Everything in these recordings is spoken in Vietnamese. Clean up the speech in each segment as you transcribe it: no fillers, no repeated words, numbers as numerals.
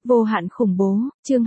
Vô hạn khủng bố, chương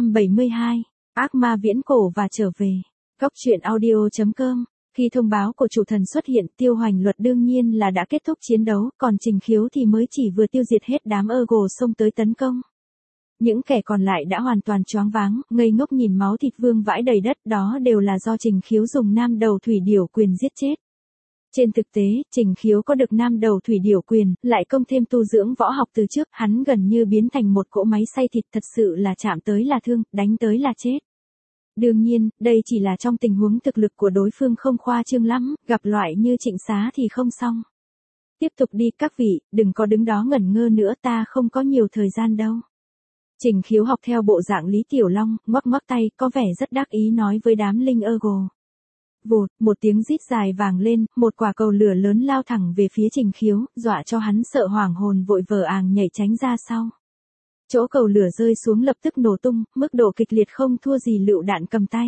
272. Ác ma viễn cổ và trở về. Góc truyện audio.com. Khi thông báo của chủ thần xuất hiện, Tiêu Hoành Luật đương nhiên là đã kết thúc chiến đấu, còn Trình Khiếu thì mới chỉ vừa tiêu diệt hết đám Eagle xông tới tấn công. Những kẻ còn lại đã hoàn toàn choáng váng, ngây ngốc nhìn máu thịt vương vãi đầy đất, đó đều là do Trình Khiếu dùng nam đầu thủy điểu quyền giết chết. Trên thực tế, Trình Khiếu có được nam đầu thủy điểu quyền, lại công thêm tu dưỡng võ học từ trước, hắn gần như biến thành một cỗ máy xay thịt, thật sự là chạm tới là thương, đánh tới là chết. Đương nhiên, đây chỉ là trong tình huống thực lực của đối phương không khoa trương lắm, gặp loại như Trịnh Xá thì không xong. Tiếp tục đi các vị, đừng có đứng đó ngẩn ngơ nữa, ta không có nhiều thời gian đâu. Trình Khiếu học theo bộ dạng Lý Tiểu Long, ngoắc ngoắc tay, có vẻ rất đắc ý nói với đám linh Eagle. Vụt, một tiếng rít dài vàng lên, một quả cầu lửa lớn lao thẳng về phía Trình Khiếu, dọa cho hắn sợ hoảng hồn vội vờ àng nhảy tránh ra sau. Chỗ cầu lửa rơi xuống lập tức nổ tung, mức độ kịch liệt không thua gì lựu đạn cầm tay.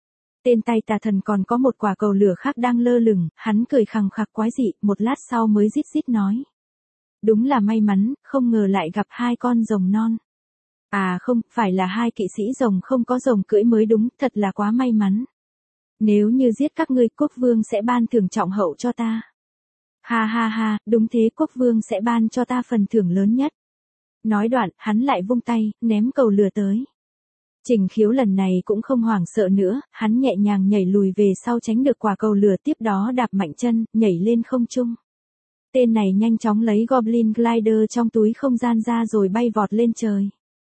Tên tay tà thần còn có một quả cầu lửa khác đang lơ lửng, hắn cười khằng khặc quái dị, một lát sau mới rít rít nói. Đúng là may mắn, không ngờ lại gặp hai con rồng non. À không, phải là hai kỵ sĩ rồng không có rồng cưỡi mới đúng, thật là quá may mắn. Nếu như giết các ngươi, quốc vương sẽ ban thưởng trọng hậu cho ta. Ha ha ha, đúng thế, quốc vương sẽ ban cho ta phần thưởng lớn nhất. Nói đoạn, hắn lại vung tay, ném cầu lửa tới. Trình Khiếu lần này cũng không hoảng sợ nữa, hắn nhẹ nhàng nhảy lùi về sau tránh được quả cầu lửa, tiếp đó đạp mạnh chân, nhảy lên không trung. Tên này nhanh chóng lấy Goblin Glider trong túi không gian ra rồi bay vọt lên trời.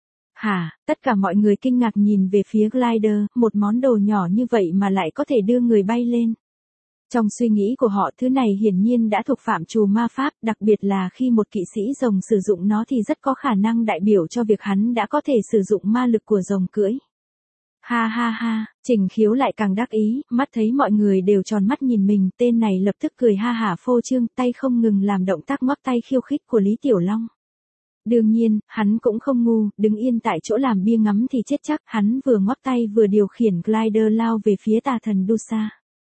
Hả, tất cả mọi người kinh ngạc nhìn về phía glider, một món đồ nhỏ như vậy mà lại có thể đưa người bay lên. Trong suy nghĩ của họ, thứ này hiển nhiên đã thuộc phạm trù ma pháp, đặc biệt là khi một kỵ sĩ rồng sử dụng nó thì rất có khả năng đại biểu cho việc hắn đã có thể sử dụng ma lực của rồng cưỡi. Ha ha ha, Trình Khiếu lại càng đắc ý, mắt thấy mọi người đều tròn mắt nhìn mình, tên này lập tức cười ha hả phô trương, tay không ngừng làm động tác ngoắc tay khiêu khích của Lý Tiểu Long. Đương nhiên, hắn cũng không ngu, đứng yên tại chỗ làm bia ngắm thì chết chắc, hắn vừa ngoắc tay vừa điều khiển glider lao về phía tà thần Dusa.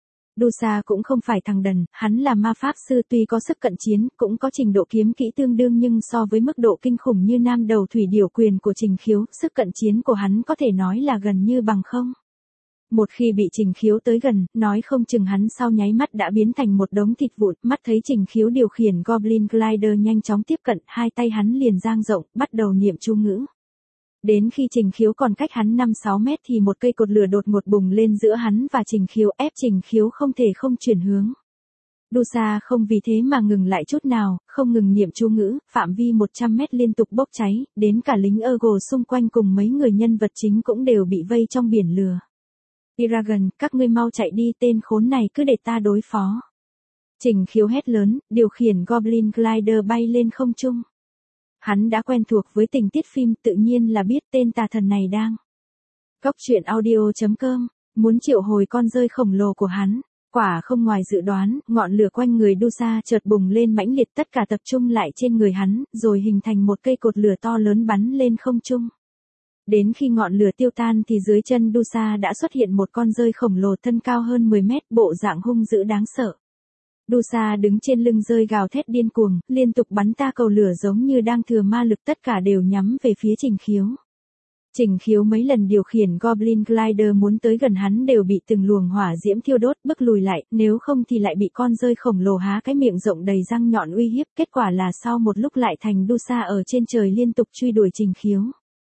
Dusa cũng không phải thằng đần, hắn là ma pháp sư tuy có sức cận chiến, cũng có trình độ kiếm kỹ tương đương nhưng so với mức độ kinh khủng như nam đầu thủy điểu quyền của Trình Khiếu, sức cận chiến của hắn có thể nói là gần như bằng không. Một khi bị Trình Khiếu tới gần, nói không chừng hắn sau nháy mắt đã biến thành một đống thịt vụn, mắt thấy Trình Khiếu điều khiển Goblin Glider nhanh chóng tiếp cận, hai tay hắn liền dang rộng, bắt đầu niệm chú ngữ. Đến khi Trình Khiếu còn cách hắn 5-6 mét thì một cây cột lửa đột ngột bùng lên giữa hắn và Trình Khiếu, ép Trình Khiếu không thể không chuyển hướng. Dusa không vì thế mà ngừng lại chút nào, không ngừng niệm chú ngữ, phạm vi 100 mét liên tục bốc cháy, đến cả lính Eagle xung quanh cùng mấy người nhân vật chính cũng đều bị vây trong biển lửa. Eragon, các ngươi mau chạy đi, tên khốn này cứ để ta đối phó. Trình Khiếu hét lớn, điều khiển Goblin Glider bay lên không trung. Hắn đã quen thuộc với tình tiết phim, tự nhiên là biết tên tà thần này đang. Góc truyện audio.com, muốn triệu hồi con rơi khổng lồ của hắn. Quả không ngoài dự đoán, ngọn lửa quanh người Dusa chợt bùng lên mãnh liệt, tất cả tập trung lại trên người hắn, rồi hình thành một cây cột lửa to lớn bắn lên không trung. Đến khi ngọn lửa tiêu tan thì dưới chân Dusa đã xuất hiện một con rơi khổng lồ thân cao hơn 10 mét, bộ dạng hung dữ đáng sợ. Dusa đứng trên lưng rơi gào thét điên cuồng, liên tục bắn ta cầu lửa giống như đang thừa ma lực, tất cả đều nhắm về phía Trình Khiếu. Trình Khiếu mấy lần điều khiển Goblin Glider muốn tới gần hắn đều bị từng luồng hỏa diễm thiêu đốt, bức lùi lại, nếu không thì lại bị con rơi khổng lồ há cái miệng rộng đầy răng nhọn uy hiếp, kết quả là sau một lúc lại thành Dusa ở trên trời liên tục truy đuổi Trình Khiếu.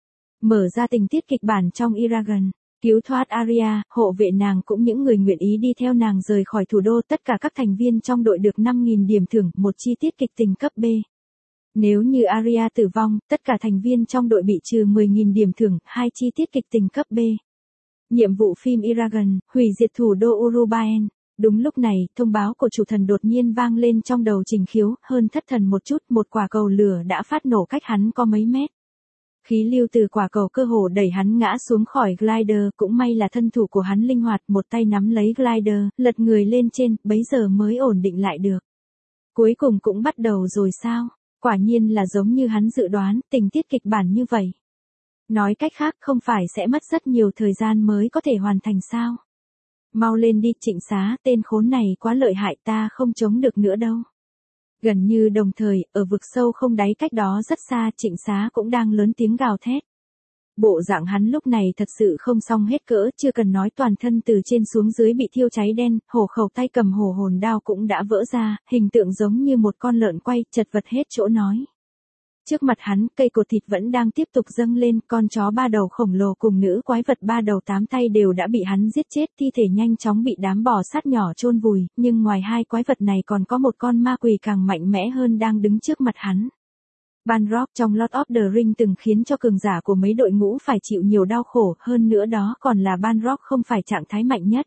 Mở ra tình tiết kịch bản trong Eragon, cứu thoát Arya, hộ vệ nàng cũng những người nguyện ý đi theo nàng rời khỏi thủ đô, tất cả các thành viên trong đội được 5.000 điểm thưởng, một chi tiết kịch tình cấp B. Nếu như Arya tử vong, tất cả thành viên trong đội bị trừ 10.000 điểm thưởng, hai chi tiết kịch tình cấp B. Nhiệm vụ phim Eragon, hủy diệt thủ đô Urubaen. Đúng lúc này, thông báo của chủ thần đột nhiên vang lên trong đầu Trình Khiếu, hơn thất thần một chút, một quả cầu lửa đã phát nổ cách hắn có mấy mét. Khí lưu từ quả cầu cơ hồ đẩy hắn ngã xuống khỏi glider, cũng may là thân thủ của hắn linh hoạt, một tay nắm lấy glider, lật người lên trên, bấy giờ mới ổn định lại được. Cuối cùng cũng bắt đầu rồi sao? Quả nhiên là giống như hắn dự đoán, tình tiết kịch bản như vậy. Nói cách khác, không phải sẽ mất rất nhiều thời gian mới có thể hoàn thành sao? Mau lên đi, Trịnh Xá, tên khốn này quá lợi hại, ta không chống được nữa đâu. Gần như đồng thời, ở vực sâu không đáy cách đó rất xa, Trịnh Xá cũng đang lớn tiếng gào thét. Bộ dạng hắn lúc này thật sự không xong hết cỡ, chưa cần nói toàn thân từ trên xuống dưới bị thiêu cháy đen, hổ khẩu tay cầm hổ hồn đao cũng đã vỡ ra, hình tượng giống như một con lợn quay, chật vật hết chỗ nói. Trước mặt hắn, cây cột thịt vẫn đang tiếp tục dâng lên, con chó ba đầu khổng lồ cùng nữ quái vật ba đầu tám tay đều đã bị hắn giết chết, thi thể nhanh chóng bị đám bò sát nhỏ chôn vùi, nhưng ngoài hai quái vật này còn có một con ma quỷ càng mạnh mẽ hơn đang đứng trước mặt hắn. Balrog trong Lord of the Rings từng khiến cho cường giả của mấy đội ngũ phải chịu nhiều đau khổ, hơn nữa đó còn là Balrog không phải trạng thái mạnh nhất.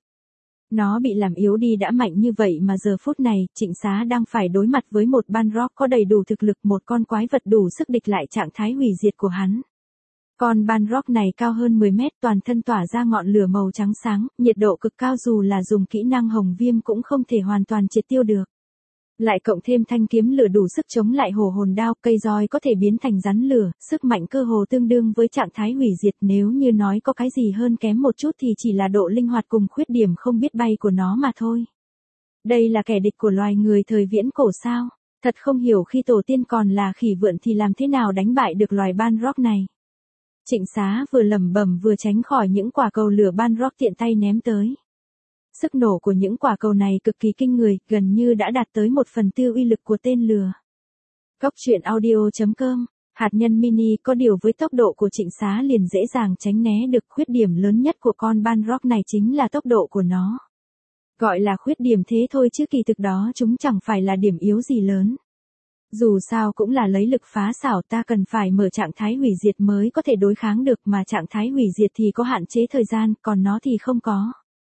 Nó bị làm yếu đi đã mạnh như vậy mà giờ phút này, Trịnh Xá đang phải đối mặt với một Balrog có đầy đủ thực lực, một con quái vật đủ sức địch lại trạng thái hủy diệt của hắn. Con Balrog này cao hơn 10 mét, toàn thân tỏa ra ngọn lửa màu trắng sáng, nhiệt độ cực cao, dù là dùng kỹ năng hồng viêm cũng không thể hoàn toàn triệt tiêu được. Lại cộng thêm thanh kiếm lửa đủ sức chống lại hổ hồn đao, cây roi có thể biến thành rắn lửa, sức mạnh cơ hồ tương đương với trạng thái hủy diệt, nếu như nói có cái gì hơn kém một chút thì chỉ là độ linh hoạt cùng khuyết điểm không biết bay của nó mà thôi. Đây là kẻ địch của loài người thời viễn cổ sao? Thật không hiểu, khi tổ tiên còn là khỉ vượn thì làm thế nào đánh bại được loài Balrog này. Trịnh Xá vừa lẩm bẩm vừa tránh khỏi những quả cầu lửa Balrog tiện tay ném tới. Sức nổ của những quả cầu này cực kỳ kinh người, gần như đã đạt tới 1/4 uy lực của tên lửa. Góc truyện audio.com, hạt nhân mini có điều với tốc độ của Trịnh Xá liền dễ dàng tránh né được. Khuyết điểm lớn nhất của con Balrog này chính là tốc độ của nó. Gọi là khuyết điểm thế thôi chứ kỳ thực đó chúng chẳng phải là điểm yếu gì lớn. Dù sao cũng là lấy lực phá xảo, ta cần phải mở trạng thái hủy diệt mới có thể đối kháng được, mà trạng thái hủy diệt thì có hạn chế thời gian, còn nó thì không có.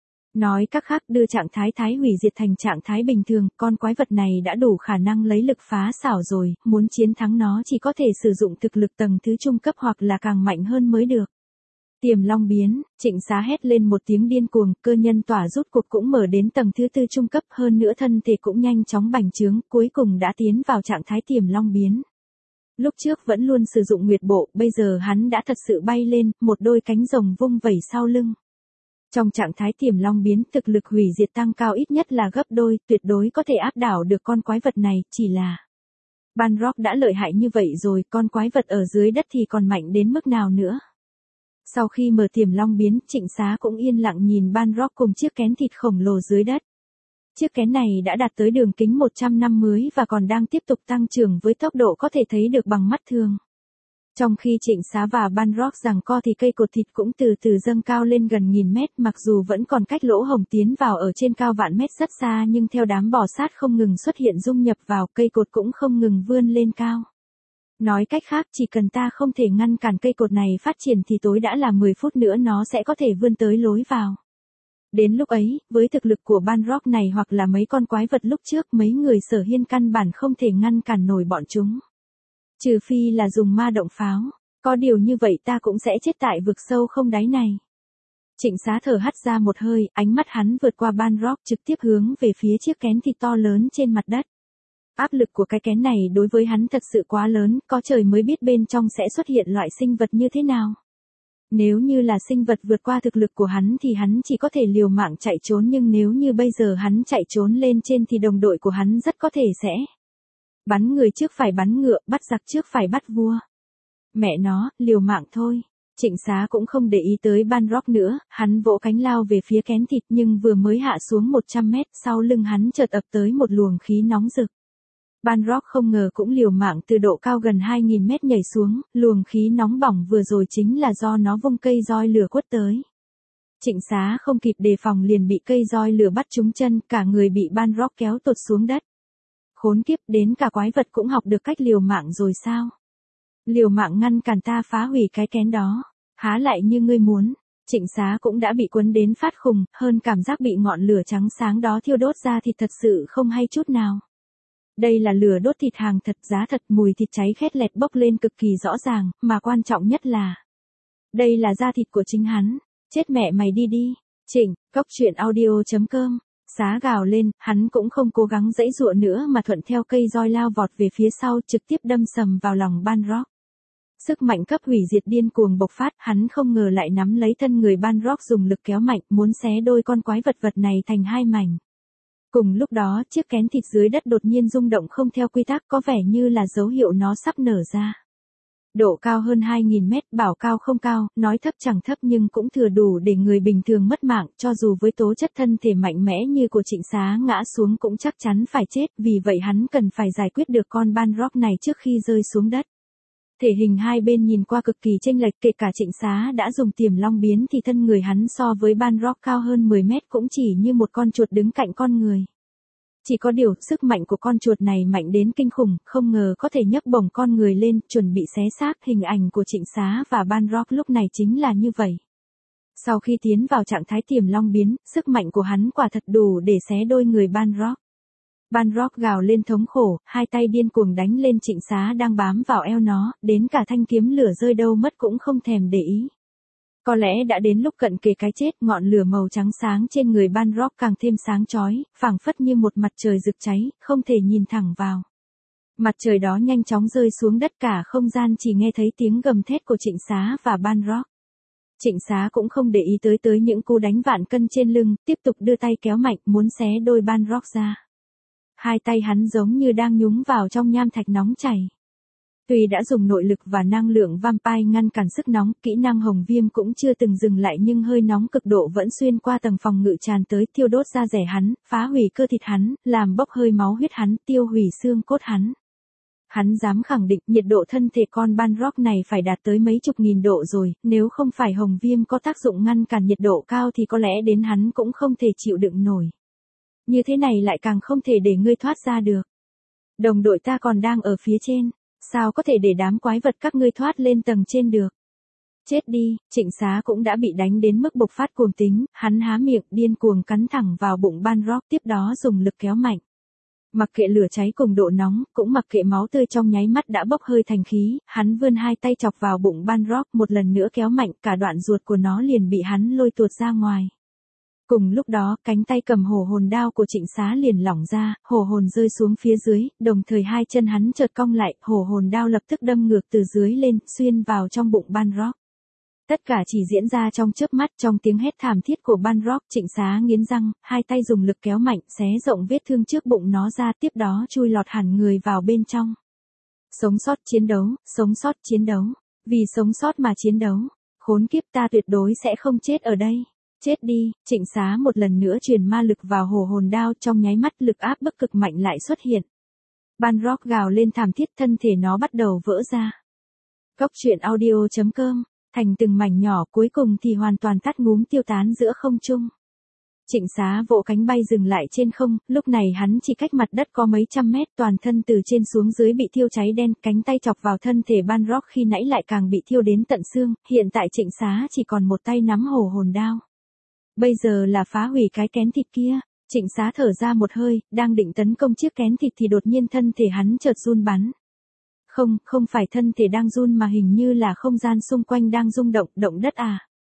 Nói cách khác, đưa trạng thái hủy diệt thành trạng thái bình thường, con quái vật này đã đủ khả năng lấy lực phá xảo rồi, muốn chiến thắng nó chỉ có thể sử dụng thực lực tầng thứ trung cấp hoặc là càng mạnh hơn mới được. Tiềm long biến, Trịnh Xá hét lên một tiếng điên cuồng, cơ nhân tỏa rút cục cũng mở đến tầng thứ 4 trung cấp, hơn nữa thân thể cũng nhanh chóng bành trướng, cuối cùng đã tiến vào trạng thái tiềm long biến. Lúc trước vẫn luôn sử dụng nguyệt bộ, bây giờ hắn đã thật sự bay lên, một đôi cánh rồng vung vẩy sau lưng. Trong trạng thái tiềm long biến, thực lực hủy diệt tăng cao ít nhất là gấp đôi, tuyệt đối có thể áp đảo được con quái vật này, chỉ là Balrog đã lợi hại như vậy rồi, con quái vật ở dưới đất thì còn mạnh đến mức nào nữa. Sau khi mở tiềm long biến, Trịnh Xá cũng yên lặng nhìn Balrog cùng chiếc kén thịt khổng lồ dưới đất. Chiếc kén này đã đạt tới đường kính 150 và còn đang tiếp tục tăng trưởng với tốc độ có thể thấy được bằng mắt thường. Trong khi Trịnh Xá và Balrog giằng co thì cây cột thịt cũng từ từ dâng cao lên gần 1000 mét, mặc dù vẫn còn cách lỗ hổng tiến vào ở trên cao vạn mét rất xa, nhưng theo đám bò sát không ngừng xuất hiện dung nhập vào, cây cột cũng không ngừng vươn lên cao. Nói cách khác, chỉ cần ta không thể ngăn cản cây cột này phát triển thì tối đã là 10 phút nữa nó sẽ có thể vươn tới lối vào. Đến lúc ấy, với thực lực của Balrog này hoặc là mấy con quái vật lúc trước, mấy người Sở Hiên căn bản không thể ngăn cản nổi bọn chúng. Trừ phi là dùng ma động pháo, có điều như vậy ta cũng sẽ chết tại vực sâu không đáy này. Trịnh Xá thở hắt ra một hơi, ánh mắt hắn vượt qua Balrog trực tiếp hướng về phía chiếc kén thịt to lớn trên mặt đất. Áp lực của cái kén này đối với hắn thật sự quá lớn, có trời mới biết bên trong sẽ xuất hiện loại sinh vật như thế nào. Nếu như là sinh vật vượt qua thực lực của hắn thì hắn chỉ có thể liều mạng chạy trốn, nhưng nếu như bây giờ hắn chạy trốn lên trên thì đồng đội của hắn rất có thể sẽ bắn người trước phải bắn ngựa, bắt giặc trước phải bắt vua. Mẹ nó, liều mạng thôi. Trịnh Xá cũng không để ý tới Balrog nữa, hắn vỗ cánh lao về phía kén thịt, nhưng vừa mới hạ xuống 100 mét, sau lưng hắn chợt ập tới một luồng khí nóng rực. Balrog không ngờ cũng liều mạng từ độ cao gần 2000 mét nhảy xuống, luồng khí nóng bỏng vừa rồi chính là do nó vung cây roi lửa quất tới. Trịnh Xá không kịp đề phòng liền bị cây roi lửa bắt trúng chân, cả người bị Balrog kéo tụt xuống đất. Khốn kiếp, đến cả quái vật cũng học được cách liều mạng rồi sao? Liều mạng ngăn cản ta phá hủy cái kén đó, há lại như ngươi muốn. Trịnh Xá cũng đã bị quấn đến phát khùng, hơn cảm giác bị ngọn lửa trắng sáng đó thiêu đốt ra thì thật sự không hay chút nào. Đây là lửa đốt thịt hàng thật, giá thật, mùi thịt cháy khét lẹt bốc lên cực kỳ rõ ràng, mà quan trọng nhất là đây là da thịt của chính hắn. Chết mẹ mày đi đi. Trịnh, góc truyện audio.com. Xá gào lên, hắn cũng không cố gắng giãy giụa nữa mà thuận theo cây roi lao vọt về phía sau, trực tiếp đâm sầm vào lòng Balrog. Sức mạnh cấp hủy diệt điên cuồng bộc phát, hắn không ngờ lại nắm lấy thân người Balrog dùng lực kéo mạnh, muốn xé đôi con quái vật này thành hai mảnh. Cùng lúc đó, chiếc kén thịt dưới đất đột nhiên rung động không theo quy tắc, có vẻ như là dấu hiệu nó sắp nở ra. Độ cao hơn 2.000 mét, bảo cao không cao, nói thấp chẳng thấp nhưng cũng thừa đủ để người bình thường mất mạng, cho dù với tố chất thân thể mạnh mẽ như của Trịnh Xá ngã xuống cũng chắc chắn phải chết, vì vậy hắn cần phải giải quyết được con Balrog này trước khi rơi xuống đất. Thể hình hai bên nhìn qua cực kỳ chênh lệch, kể cả Trịnh Xá đã dùng Tiềm Long biến thì thân người hắn so với Balrog cao hơn 10 mét cũng chỉ như một con chuột đứng cạnh con người. Chỉ có điều, sức mạnh của con chuột này mạnh đến kinh khủng, không ngờ có thể nhấc bổng con người lên, chuẩn bị xé xác. Hình ảnh của Trịnh Xá và Balrog lúc này chính là như vậy. Sau khi tiến vào trạng thái Tiềm Long biến, sức mạnh của hắn quả thật đủ để xé đôi người Balrog. Balrog gào lên thống khổ, hai tay điên cuồng đánh lên Trịnh Xá đang bám vào eo nó, đến cả thanh kiếm lửa rơi đâu mất cũng không thèm để ý. Có lẽ đã đến lúc cận kề cái chết, ngọn lửa màu trắng sáng trên người Balrog càng thêm sáng chói, phảng phất như một mặt trời rực cháy, không thể nhìn thẳng vào. Mặt trời đó nhanh chóng rơi xuống đất, cả không gian chỉ nghe thấy tiếng gầm thét của Trịnh Xá và Balrog. Trịnh Xá cũng không để ý tới những cú đánh vạn cân trên lưng, tiếp tục đưa tay kéo mạnh muốn xé đôi Balrog ra. Hai tay hắn giống như đang nhúng vào trong nham thạch nóng chảy. Tuy đã dùng nội lực và năng lượng vampire ngăn cản sức nóng, kỹ năng hồng viêm cũng chưa từng dừng lại nhưng hơi nóng cực độ vẫn xuyên qua tầng phòng ngự tràn tới, thiêu đốt da rẻ hắn, phá hủy cơ thịt hắn, làm bốc hơi máu huyết hắn, tiêu hủy xương cốt hắn. Hắn dám khẳng định nhiệt độ thân thể con Balrog này phải đạt tới mấy chục nghìn độ rồi, nếu không phải hồng viêm có tác dụng ngăn cản nhiệt độ cao thì có lẽ đến hắn cũng không thể chịu đựng nổi. Như thế này lại càng không thể để ngươi thoát ra được. Đồng đội ta còn đang ở phía trên, sao có thể để đám quái vật các ngươi thoát lên tầng trên được. Chết đi, Trịnh Xá cũng đã bị đánh đến mức bộc phát cuồng tính, hắn há miệng điên cuồng cắn thẳng vào bụng Balrog, tiếp đó dùng lực kéo mạnh. Mặc kệ lửa cháy cùng độ nóng, cũng mặc kệ máu tươi trong nháy mắt đã bốc hơi thành khí, hắn vươn hai tay chọc vào bụng Balrog, một lần nữa kéo mạnh, cả đoạn ruột của nó liền bị hắn lôi tuột ra ngoài. Cùng lúc đó, cánh tay cầm hổ hồn đao của Trịnh Xá liền lỏng ra, hổ hồn rơi xuống phía dưới, đồng thời hai chân hắn chợt cong lại, hổ hồn đao lập tức đâm ngược từ dưới lên, xuyên vào trong bụng Balrog. Tất cả chỉ diễn ra trong chớp mắt, trong tiếng hét thảm thiết của Balrog, Trịnh Xá nghiến răng, hai tay dùng lực kéo mạnh, xé rộng vết thương trước bụng nó ra, tiếp đó chui lọt hẳn người vào bên trong. Sống sót chiến đấu, sống sót chiến đấu, vì sống sót mà chiến đấu, khốn kiếp, ta tuyệt đối sẽ không chết ở đây. Chết đi, Trịnh Xá một lần nữa truyền ma lực vào hổ hồn đao, trong nháy mắt lực áp bức cực mạnh lại xuất hiện. Balrog gào lên thảm thiết, thân thể nó bắt đầu vỡ ra. Cốc truyện audio.com, thành từng mảnh nhỏ, cuối cùng thì hoàn toàn tắt ngúm tiêu tán giữa không trung. Trịnh Xá vỗ cánh bay dừng lại trên không, lúc này hắn chỉ cách mặt đất có mấy trăm mét, toàn thân từ trên xuống dưới bị thiêu cháy đen, cánh tay chọc vào thân thể Balrog khi nãy lại càng bị thiêu đến tận xương, hiện tại Trịnh Xá chỉ còn một tay nắm hổ hồn đao. Bây giờ là phá hủy cái kén thịt kia. Trịnh Xá thở ra một hơi, đang định tấn công chiếc kén thịt thì đột nhiên thân thể hắn chợt run bắn. Không phải thân thể đang run mà hình như là không gian xung quanh đang rung động, động đất à?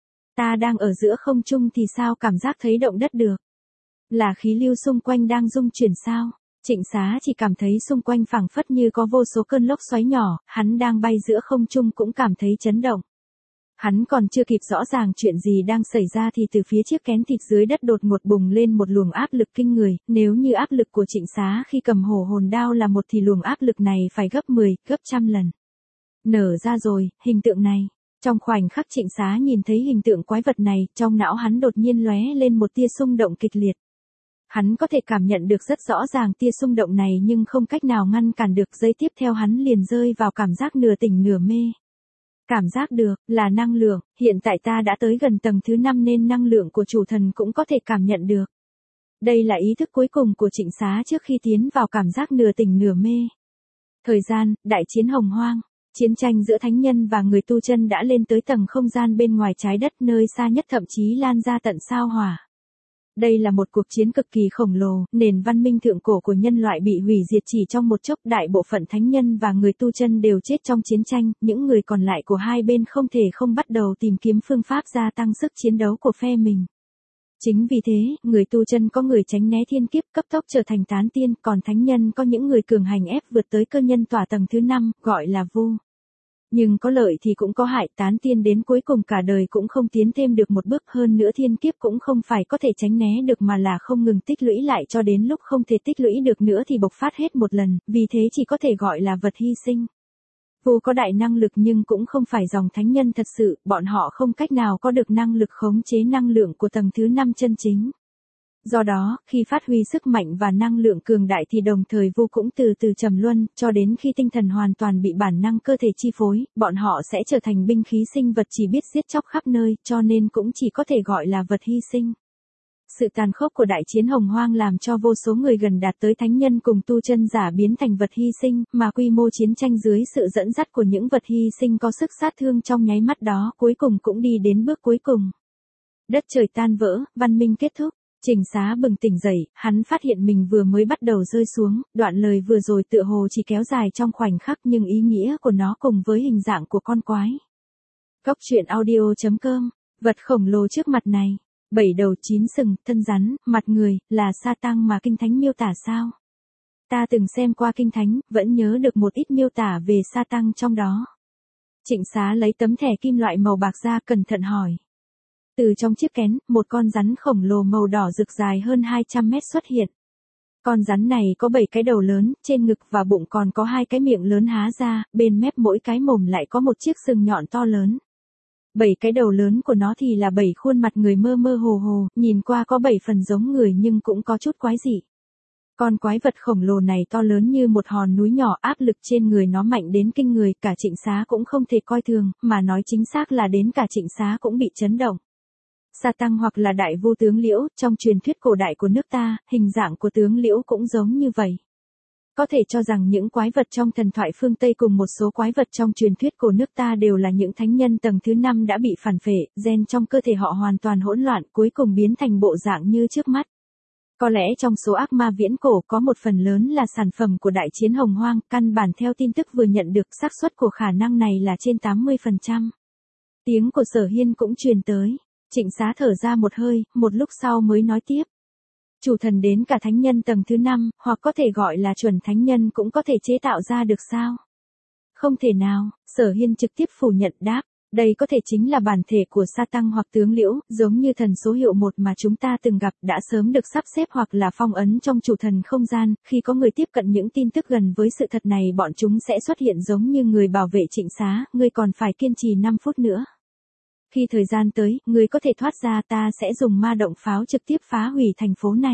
Ta đang ở giữa không trung thì sao cảm giác thấy động đất được? Là khí lưu xung quanh đang rung chuyển sao? Trịnh Xá chỉ cảm thấy xung quanh phảng phất như có vô số cơn lốc xoáy nhỏ, hắn đang bay giữa không trung cũng cảm thấy chấn động. Hắn còn chưa kịp rõ ràng chuyện gì đang xảy ra thì từ phía chiếc kén thịt dưới đất đột ngột bùng lên một luồng áp lực kinh người, nếu như áp lực của Trịnh Xá khi cầm hổ hồn đao là một thì luồng áp lực này phải gấp 10, gấp trăm lần. Nở ra rồi, hình tượng này. Trong khoảnh khắc Trịnh Xá nhìn thấy hình tượng quái vật này, trong não hắn đột nhiên lóe lên một tia xung động kịch liệt. Hắn có thể cảm nhận được rất rõ ràng tia xung động này nhưng không cách nào ngăn cản được, giây tiếp theo hắn liền rơi vào cảm giác nửa tỉnh nửa mê. Cảm giác được, là năng lượng, hiện tại ta đã tới gần tầng thứ 5 nên năng lượng của chủ thần cũng có thể cảm nhận được. Đây là ý thức cuối cùng của Trịnh Xá trước khi tiến vào cảm giác nửa tỉnh nửa mê. Thời gian, đại chiến hồng hoang, chiến tranh giữa thánh nhân và người tu chân đã lên tới tầng không gian bên ngoài trái đất, nơi xa nhất thậm chí lan ra tận sao hỏa. Đây là một cuộc chiến cực kỳ khổng lồ, nền văn minh thượng cổ của nhân loại bị hủy diệt chỉ trong một chốc, đại bộ phận thánh nhân và người tu chân đều chết trong chiến tranh, những người còn lại của hai bên không thể không bắt đầu tìm kiếm phương pháp gia tăng sức chiến đấu của phe mình. Chính vì thế, người tu chân có người tránh né thiên kiếp cấp tốc trở thành tán tiên, còn thánh nhân có những người cường hành ép vượt tới cơ nhân tỏa tầng thứ 5, gọi là vu. Nhưng có lợi thì cũng có hại, tán tiên đến cuối cùng cả đời cũng không tiến thêm được một bước, hơn nữa thiên kiếp cũng không phải có thể tránh né được mà là không ngừng tích lũy lại cho đến lúc không thể tích lũy được nữa thì bộc phát hết một lần, vì thế chỉ có thể gọi là vật hy sinh. Vu có đại năng lực nhưng cũng không phải dòng thánh nhân thật sự, bọn họ không cách nào có được năng lực khống chế năng lượng của tầng thứ 5 chân chính. Do đó, khi phát huy sức mạnh và năng lượng cường đại thì đồng thời Vu cũng từ từ trầm luân, cho đến khi tinh thần hoàn toàn bị bản năng cơ thể chi phối, bọn họ sẽ trở thành binh khí sinh vật chỉ biết giết chóc khắp nơi, cho nên cũng chỉ có thể gọi là vật hy sinh. Sự tàn khốc của đại chiến Hồng Hoang làm cho vô số người gần đạt tới thánh nhân cùng tu chân giả biến thành vật hy sinh, mà quy mô chiến tranh dưới sự dẫn dắt của những vật hy sinh có sức sát thương trong nháy mắt đó cuối cùng cũng đi đến bước cuối cùng. Đất trời tan vỡ, văn minh kết thúc. Trình Xá bừng tỉnh dậy, hắn phát hiện mình vừa mới bắt đầu rơi xuống, đoạn lời vừa rồi tựa hồ chỉ kéo dài trong khoảnh khắc nhưng ý nghĩa của nó cùng với hình dạng của con quái. Góc truyện audio.com, vật khổng lồ trước mặt này, 7 đầu 9 sừng, thân rắn, mặt người, là sa tăng mà Kinh Thánh miêu tả sao? Ta từng xem qua Kinh Thánh, vẫn nhớ được một ít miêu tả về sa tăng trong đó. Trịnh Xá lấy tấm thẻ kim loại màu bạc ra cẩn thận hỏi. Từ trong chiếc kén, một con rắn khổng lồ màu đỏ rực dài hơn 200 mét xuất hiện. Con rắn này có 7 cái đầu lớn, trên ngực và bụng còn có 2 cái miệng lớn há ra, bên mép mỗi cái mồm lại có một chiếc sừng nhọn to lớn. 7 cái đầu lớn của nó thì là 7 khuôn mặt người mơ mơ hồ hồ, nhìn qua có 7 phần giống người nhưng cũng có chút quái dị. Con quái vật khổng lồ này to lớn như một hòn núi nhỏ, áp lực trên người nó mạnh đến kinh người, cả Trịnh Xá cũng không thể coi thường, mà nói chính xác là đến cả Trịnh Xá cũng bị chấn động. Sa tăng hoặc là đại vu tướng Liễu, trong truyền thuyết cổ đại của nước ta, hình dạng của tướng Liễu cũng giống như vậy. Có thể cho rằng những quái vật trong thần thoại phương Tây cùng một số quái vật trong truyền thuyết của nước ta đều là những thánh nhân tầng thứ 5 đã bị phản phệ, gen trong cơ thể họ hoàn toàn hỗn loạn, cuối cùng biến thành bộ dạng như trước mắt. Có lẽ trong số ác ma viễn cổ có một phần lớn là sản phẩm của đại chiến Hồng Hoang, căn bản theo tin tức vừa nhận được, xác suất của khả năng này là trên 80%. Tiếng của Sở Hiên cũng truyền tới. Trịnh Xá thở ra một hơi, một lúc sau mới nói tiếp. Chủ thần đến cả thánh nhân tầng thứ 5, hoặc có thể gọi là chuẩn thánh nhân cũng có thể chế tạo ra được sao? Không thể nào, Sở Hiên trực tiếp phủ nhận đáp. Đây có thể chính là bản thể của sa tăng hoặc tướng Liễu, giống như thần số hiệu 1 mà chúng ta từng gặp đã sớm được sắp xếp hoặc là phong ấn trong chủ thần không gian, khi có người tiếp cận những tin tức gần với sự thật này bọn chúng sẽ xuất hiện giống như người bảo vệ Trịnh Xá, ngươi còn phải kiên trì 5 phút nữa. Khi thời gian tới, ngươi có thể thoát ra, ta sẽ dùng ma động pháo trực tiếp phá hủy thành phố này.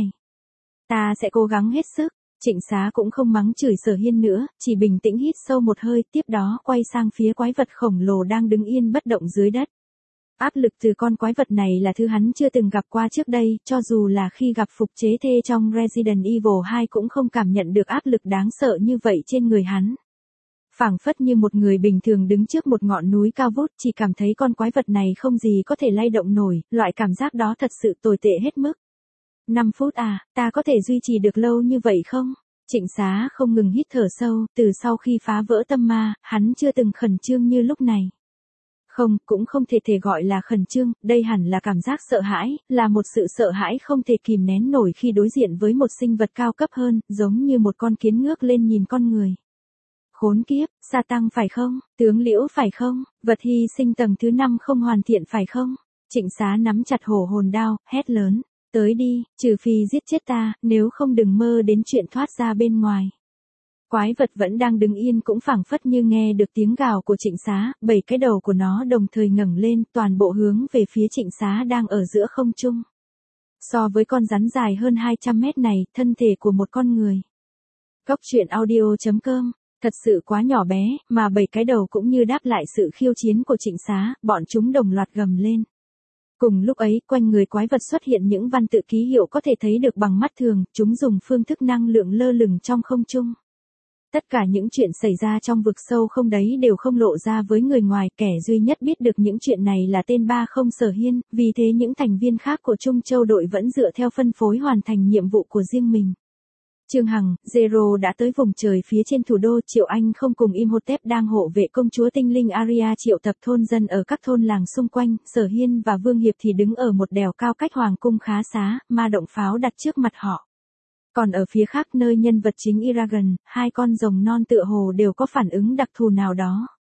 Ta sẽ cố gắng hết sức. Trịnh Xá cũng không mắng chửi Sở Hiên nữa, chỉ bình tĩnh hít sâu một hơi, tiếp đó quay sang phía quái vật khổng lồ đang đứng yên bất động dưới đất. Áp lực từ con quái vật này là thứ hắn chưa từng gặp qua trước đây, cho dù là khi gặp Phục Chế Thê trong Resident Evil 2 cũng không cảm nhận được áp lực đáng sợ như vậy trên người hắn. Phảng phất như một người bình thường đứng trước một ngọn núi cao vút, chỉ cảm thấy con quái vật này không gì có thể lay động nổi, loại cảm giác đó thật sự tồi tệ hết mức. 5 phút à, ta có thể duy trì được lâu như vậy không? Trịnh Xá không ngừng hít thở sâu, từ sau khi phá vỡ tâm ma, hắn chưa từng khẩn trương như lúc này. Không, cũng không thể gọi là khẩn trương, đây hẳn là cảm giác sợ hãi, là một sự sợ hãi không thể kìm nén nổi khi đối diện với một sinh vật cao cấp hơn, giống như một con kiến ngước lên nhìn con người. Khốn kiếp, sa tăng phải không, tướng Liễu phải không, vật hy sinh tầng thứ 5 không hoàn thiện phải không? Trịnh Xá nắm chặt hổ hồn đao, hét lớn, tới đi, trừ phi giết chết ta, nếu không đừng mơ đến chuyện thoát ra bên ngoài. Quái vật vẫn đang đứng yên cũng phảng phất như nghe được tiếng gào của Trịnh Xá, 7 cái đầu của nó đồng thời ngẩng lên, toàn bộ hướng về phía Trịnh Xá đang ở giữa không trung. So với con rắn dài hơn 200 mét này, thân thể của một con người. Góc truyện audio.com, thật sự quá nhỏ bé, mà 7 cái đầu cũng như đáp lại sự khiêu chiến của Trịnh Xá, bọn chúng đồng loạt gầm lên. Cùng lúc ấy, quanh người quái vật xuất hiện những văn tự ký hiệu có thể thấy được bằng mắt thường, chúng dùng phương thức năng lượng lơ lửng trong không trung. Tất cả những chuyện xảy ra trong vực sâu không đấy đều không lộ ra với người ngoài, kẻ duy nhất biết được những chuyện này là tên 30 Sở Hiên, vì thế những thành viên khác của Trung Châu đội vẫn dựa theo phân phối hoàn thành nhiệm vụ của riêng mình. Trương Hằng, Zero đã tới vùng trời phía trên thủ đô, Triệu Anh không cùng Imhotep đang hộ vệ công chúa tinh linh Aria triệu tập thôn dân ở các thôn làng xung quanh, Sở Hiên và Vương Hiệp thì đứng ở một đèo cao cách hoàng cung khá xá, ma động pháo đặt trước mặt họ. Còn ở phía khác nơi nhân vật chính Eragon, 2 con rồng non tựa hồ đều có phản ứng đặc thù nào đó.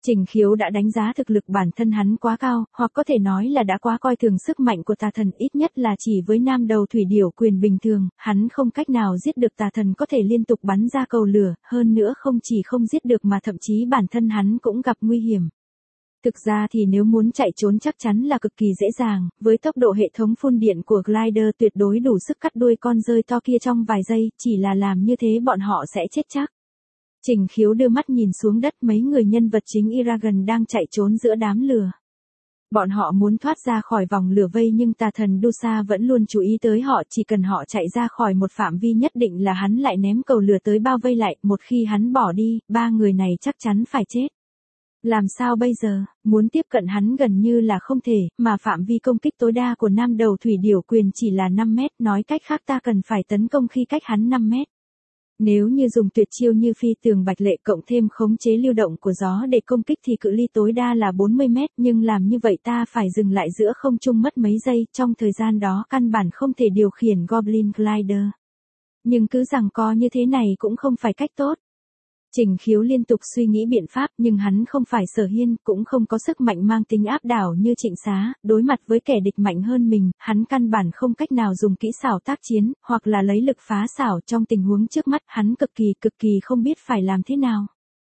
Trình Khiếu đã đánh giá thực lực bản thân hắn quá cao, hoặc có thể nói là đã quá coi thường sức mạnh của tà thần, ít nhất là chỉ với nam đầu thủy điểu quyền bình thường, hắn không cách nào giết được tà thần có thể liên tục bắn ra cầu lửa, hơn nữa không chỉ không giết được mà thậm chí bản thân hắn cũng gặp nguy hiểm. Thực ra thì nếu muốn chạy trốn chắc chắn là cực kỳ dễ dàng, với tốc độ hệ thống phun điện của glider tuyệt đối đủ sức cắt đuôi con dơi to kia trong vài giây, chỉ là làm như thế bọn họ sẽ chết chắc. Trình Khiếu đưa mắt nhìn xuống đất, mấy người nhân vật chính Eragon đang chạy trốn giữa đám lửa. Bọn họ muốn thoát ra khỏi vòng lửa vây nhưng tà thần Dusa vẫn luôn chú ý tới họ, chỉ cần họ chạy ra khỏi một phạm vi nhất định là hắn lại ném cầu lửa tới bao vây lại, một khi hắn bỏ đi, ba người này chắc chắn phải chết. Làm sao bây giờ, muốn tiếp cận hắn gần như là không thể, mà phạm vi công kích tối đa của nam đầu thủy điểu quyền chỉ là 5 mét, nói cách khác ta cần phải tấn công khi cách hắn 5 mét. Nếu như dùng tuyệt chiêu như phi tường bạch lệ cộng thêm khống chế lưu động của gió để công kích thì cự ly tối đa là 40 mét, nhưng làm như vậy ta phải dừng lại giữa không trung mất mấy giây, trong thời gian đó căn bản không thể điều khiển Goblin Glider. Nhưng cứ giằng co như thế này cũng không phải cách tốt. Trình Khiếu liên tục suy nghĩ biện pháp nhưng hắn không phải Sở Hiên, cũng không có sức mạnh mang tính áp đảo như Trịnh Xá, đối mặt với kẻ địch mạnh hơn mình, hắn căn bản không cách nào dùng kỹ xảo tác chiến, hoặc là lấy lực phá xảo trong tình huống trước mắt, hắn cực kỳ không biết phải làm thế nào.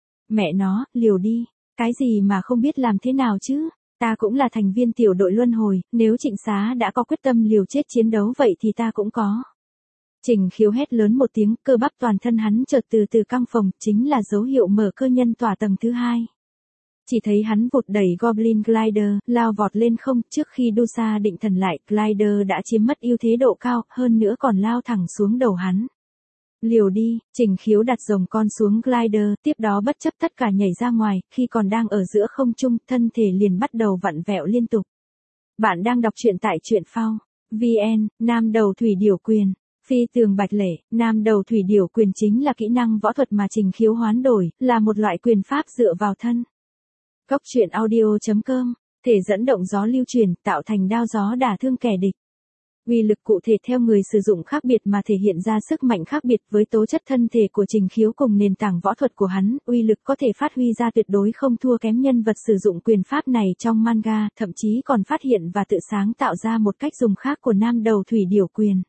Mẹ nó, liều đi, cái gì mà không biết làm thế nào chứ, ta cũng là thành viên tiểu đội luân hồi, nếu Trịnh Xá đã có quyết tâm liều chết chiến đấu vậy thì ta cũng có. Trình Khiếu hét lớn một tiếng, cơ bắp toàn thân hắn chợt từ từ căng phồng, chính là dấu hiệu mở cơ nhân tỏa tầng thứ 2. Chỉ thấy hắn vụt đẩy Goblin Glider, lao vọt lên không, trước khi Dusa định thần lại, Glider đã chiếm mất ưu thế độ cao, hơn nữa còn lao thẳng xuống đầu hắn. Liều đi, Trình Khiếu đặt rồng con xuống Glider, tiếp đó bất chấp tất cả nhảy ra ngoài, khi còn đang ở giữa không trung, thân thể liền bắt đầu vặn vẹo liên tục. Bạn đang đọc truyện tại truyện phao VN, nam đầu thủy điểu quyền. Phi tường bạch lệ, nam đầu thủy điểu quyền chính là kỹ năng võ thuật mà Trình Khiếu hoán đổi, là một loại quyền pháp dựa vào thân. Góc truyện audio.com, thể dẫn động gió lưu truyền, tạo thành đao gió đả thương kẻ địch. Uy lực cụ thể theo người sử dụng khác biệt mà thể hiện ra sức mạnh khác biệt, với tố chất thân thể của Trình Khiếu cùng nền tảng võ thuật của hắn, uy lực có thể phát huy ra tuyệt đối không thua kém nhân vật sử dụng quyền pháp này trong manga, thậm chí còn phát hiện và tự sáng tạo ra một cách dùng khác của nam đầu thủy điểu quyền.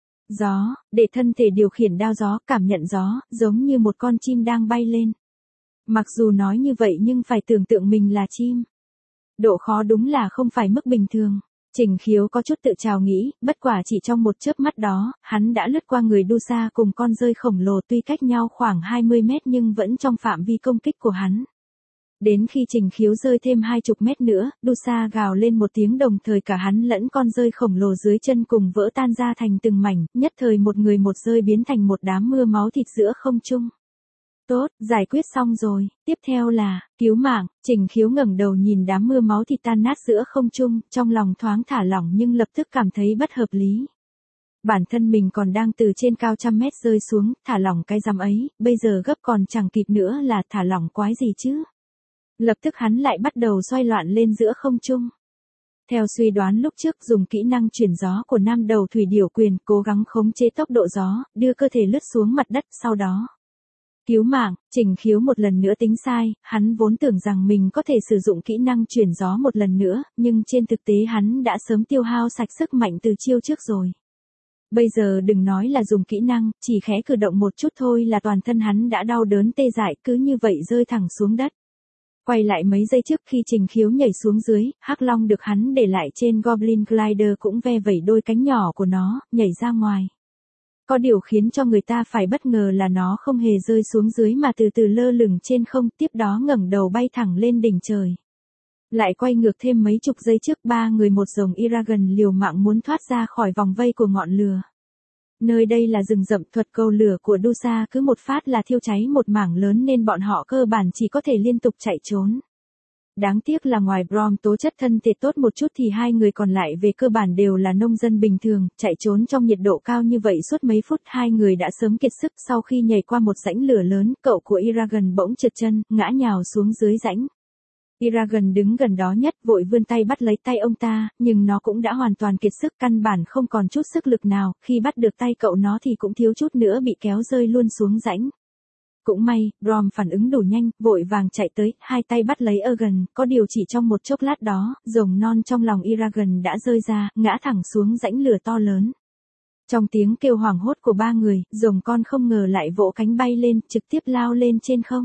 Gió, để thân thể điều khiển đao gió, cảm nhận gió, giống như một con chim đang bay lên. Mặc dù nói như vậy nhưng phải tưởng tượng mình là chim. Độ khó đúng là không phải mức bình thường. Trình Khiếu có chút tự trào nghĩ, bất quả chỉ trong một chớp mắt đó, hắn đã lướt qua người Dusa cùng con dơi khổng lồ, tuy cách nhau khoảng 20 mét nhưng vẫn trong phạm vi công kích của hắn. Đến khi Trình Khiếu rơi thêm 20 mét nữa, Dusa gào lên một tiếng, đồng thời cả hắn lẫn con dơi khổng lồ dưới chân cùng vỡ tan ra thành từng mảnh, nhất thời một người một dơi biến thành một đám mưa máu thịt giữa không trung. Tốt, giải quyết xong rồi, tiếp theo là, cứu mạng. Trình Khiếu ngẩng đầu nhìn đám mưa máu thịt tan nát giữa không trung, trong lòng thoáng thả lỏng nhưng lập tức cảm thấy bất hợp lý. Bản thân mình còn đang từ trên cao trăm mét rơi xuống, thả lỏng cái rắm ấy, bây giờ gấp còn chẳng kịp nữa là thả lỏng quái gì chứ. Lập tức hắn lại bắt đầu xoay loạn lên giữa không trung. Theo suy đoán lúc trước, dùng kỹ năng chuyển gió của nam đầu thủy điểu quyền, cố gắng khống chế tốc độ gió, đưa cơ thể lướt xuống mặt đất, sau đó cứu mạng. Trình Khiếu một lần nữa tính sai, hắn vốn tưởng rằng mình có thể sử dụng kỹ năng chuyển gió một lần nữa, nhưng trên thực tế hắn đã sớm tiêu hao sạch sức mạnh từ chiêu trước rồi. Bây giờ đừng nói là dùng kỹ năng, chỉ khẽ cử động một chút thôi là toàn thân hắn đã đau đớn tê dại, cứ như vậy rơi thẳng xuống đất. Quay lại mấy giây trước khi Trình Khiếu nhảy xuống dưới, Hắc Long được hắn để lại trên Goblin Glider cũng ve vẩy đôi cánh nhỏ của nó, nhảy ra ngoài. Có điều khiến cho người ta phải bất ngờ là nó không hề rơi xuống dưới mà từ từ lơ lửng trên không, tiếp đó ngẩng đầu bay thẳng lên đỉnh trời. Lại quay ngược thêm mấy chục giây trước, ba người một rồng Eragon liều mạng muốn thoát ra khỏi vòng vây của ngọn lửa. Nơi đây là rừng rậm, thuật cầu lửa của Dusa cứ một phát là thiêu cháy một mảng lớn nên bọn họ cơ bản chỉ có thể liên tục chạy trốn. Đáng tiếc là ngoài Brom tố chất thân thể tốt một chút thì hai người còn lại về cơ bản đều là nông dân bình thường, chạy trốn trong nhiệt độ cao như vậy suốt mấy phút hai người đã sớm kiệt sức. Sau khi nhảy qua một rãnh lửa lớn, cậu của Eragon bỗng trượt chân, ngã nhào xuống dưới rãnh. Eragon đứng gần đó nhất vội vươn tay bắt lấy tay ông ta, nhưng nó cũng đã hoàn toàn kiệt sức, căn bản không còn chút sức lực nào, khi bắt được tay cậu nó thì cũng thiếu chút nữa bị kéo rơi luôn xuống rãnh. Cũng may, Brom phản ứng đủ nhanh, vội vàng chạy tới, hai tay bắt lấy Ergon, có điều chỉ trong một chốc lát đó, rồng non trong lòng Eragon đã rơi ra, ngã thẳng xuống rãnh lửa to lớn. Trong tiếng kêu hoảng hốt của ba người, rồng con không ngờ lại vỗ cánh bay lên, trực tiếp lao lên trên không.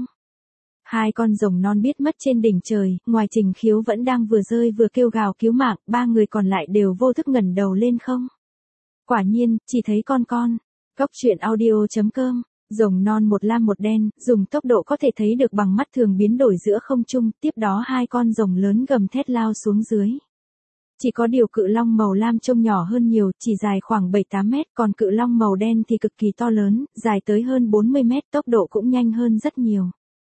Hai con rồng non biết mất trên đỉnh trời, ngoài Trình Khiếu vẫn đang vừa rơi vừa kêu gào cứu mạng, ba người còn lại đều vô thức ngẩng đầu lên không. Quả nhiên, chỉ thấy con. Góc truyện audio.com, rồng non một lam một đen, dùng tốc độ có thể thấy được bằng mắt thường biến đổi giữa không trung, tiếp đó hai con rồng lớn gầm thét lao xuống dưới. Chỉ có điều cự long màu lam trông nhỏ hơn nhiều, chỉ dài khoảng 7-8 mét, còn cự long màu đen thì cực kỳ to lớn, dài tới hơn 40 mét, tốc độ cũng nhanh hơn rất nhiều.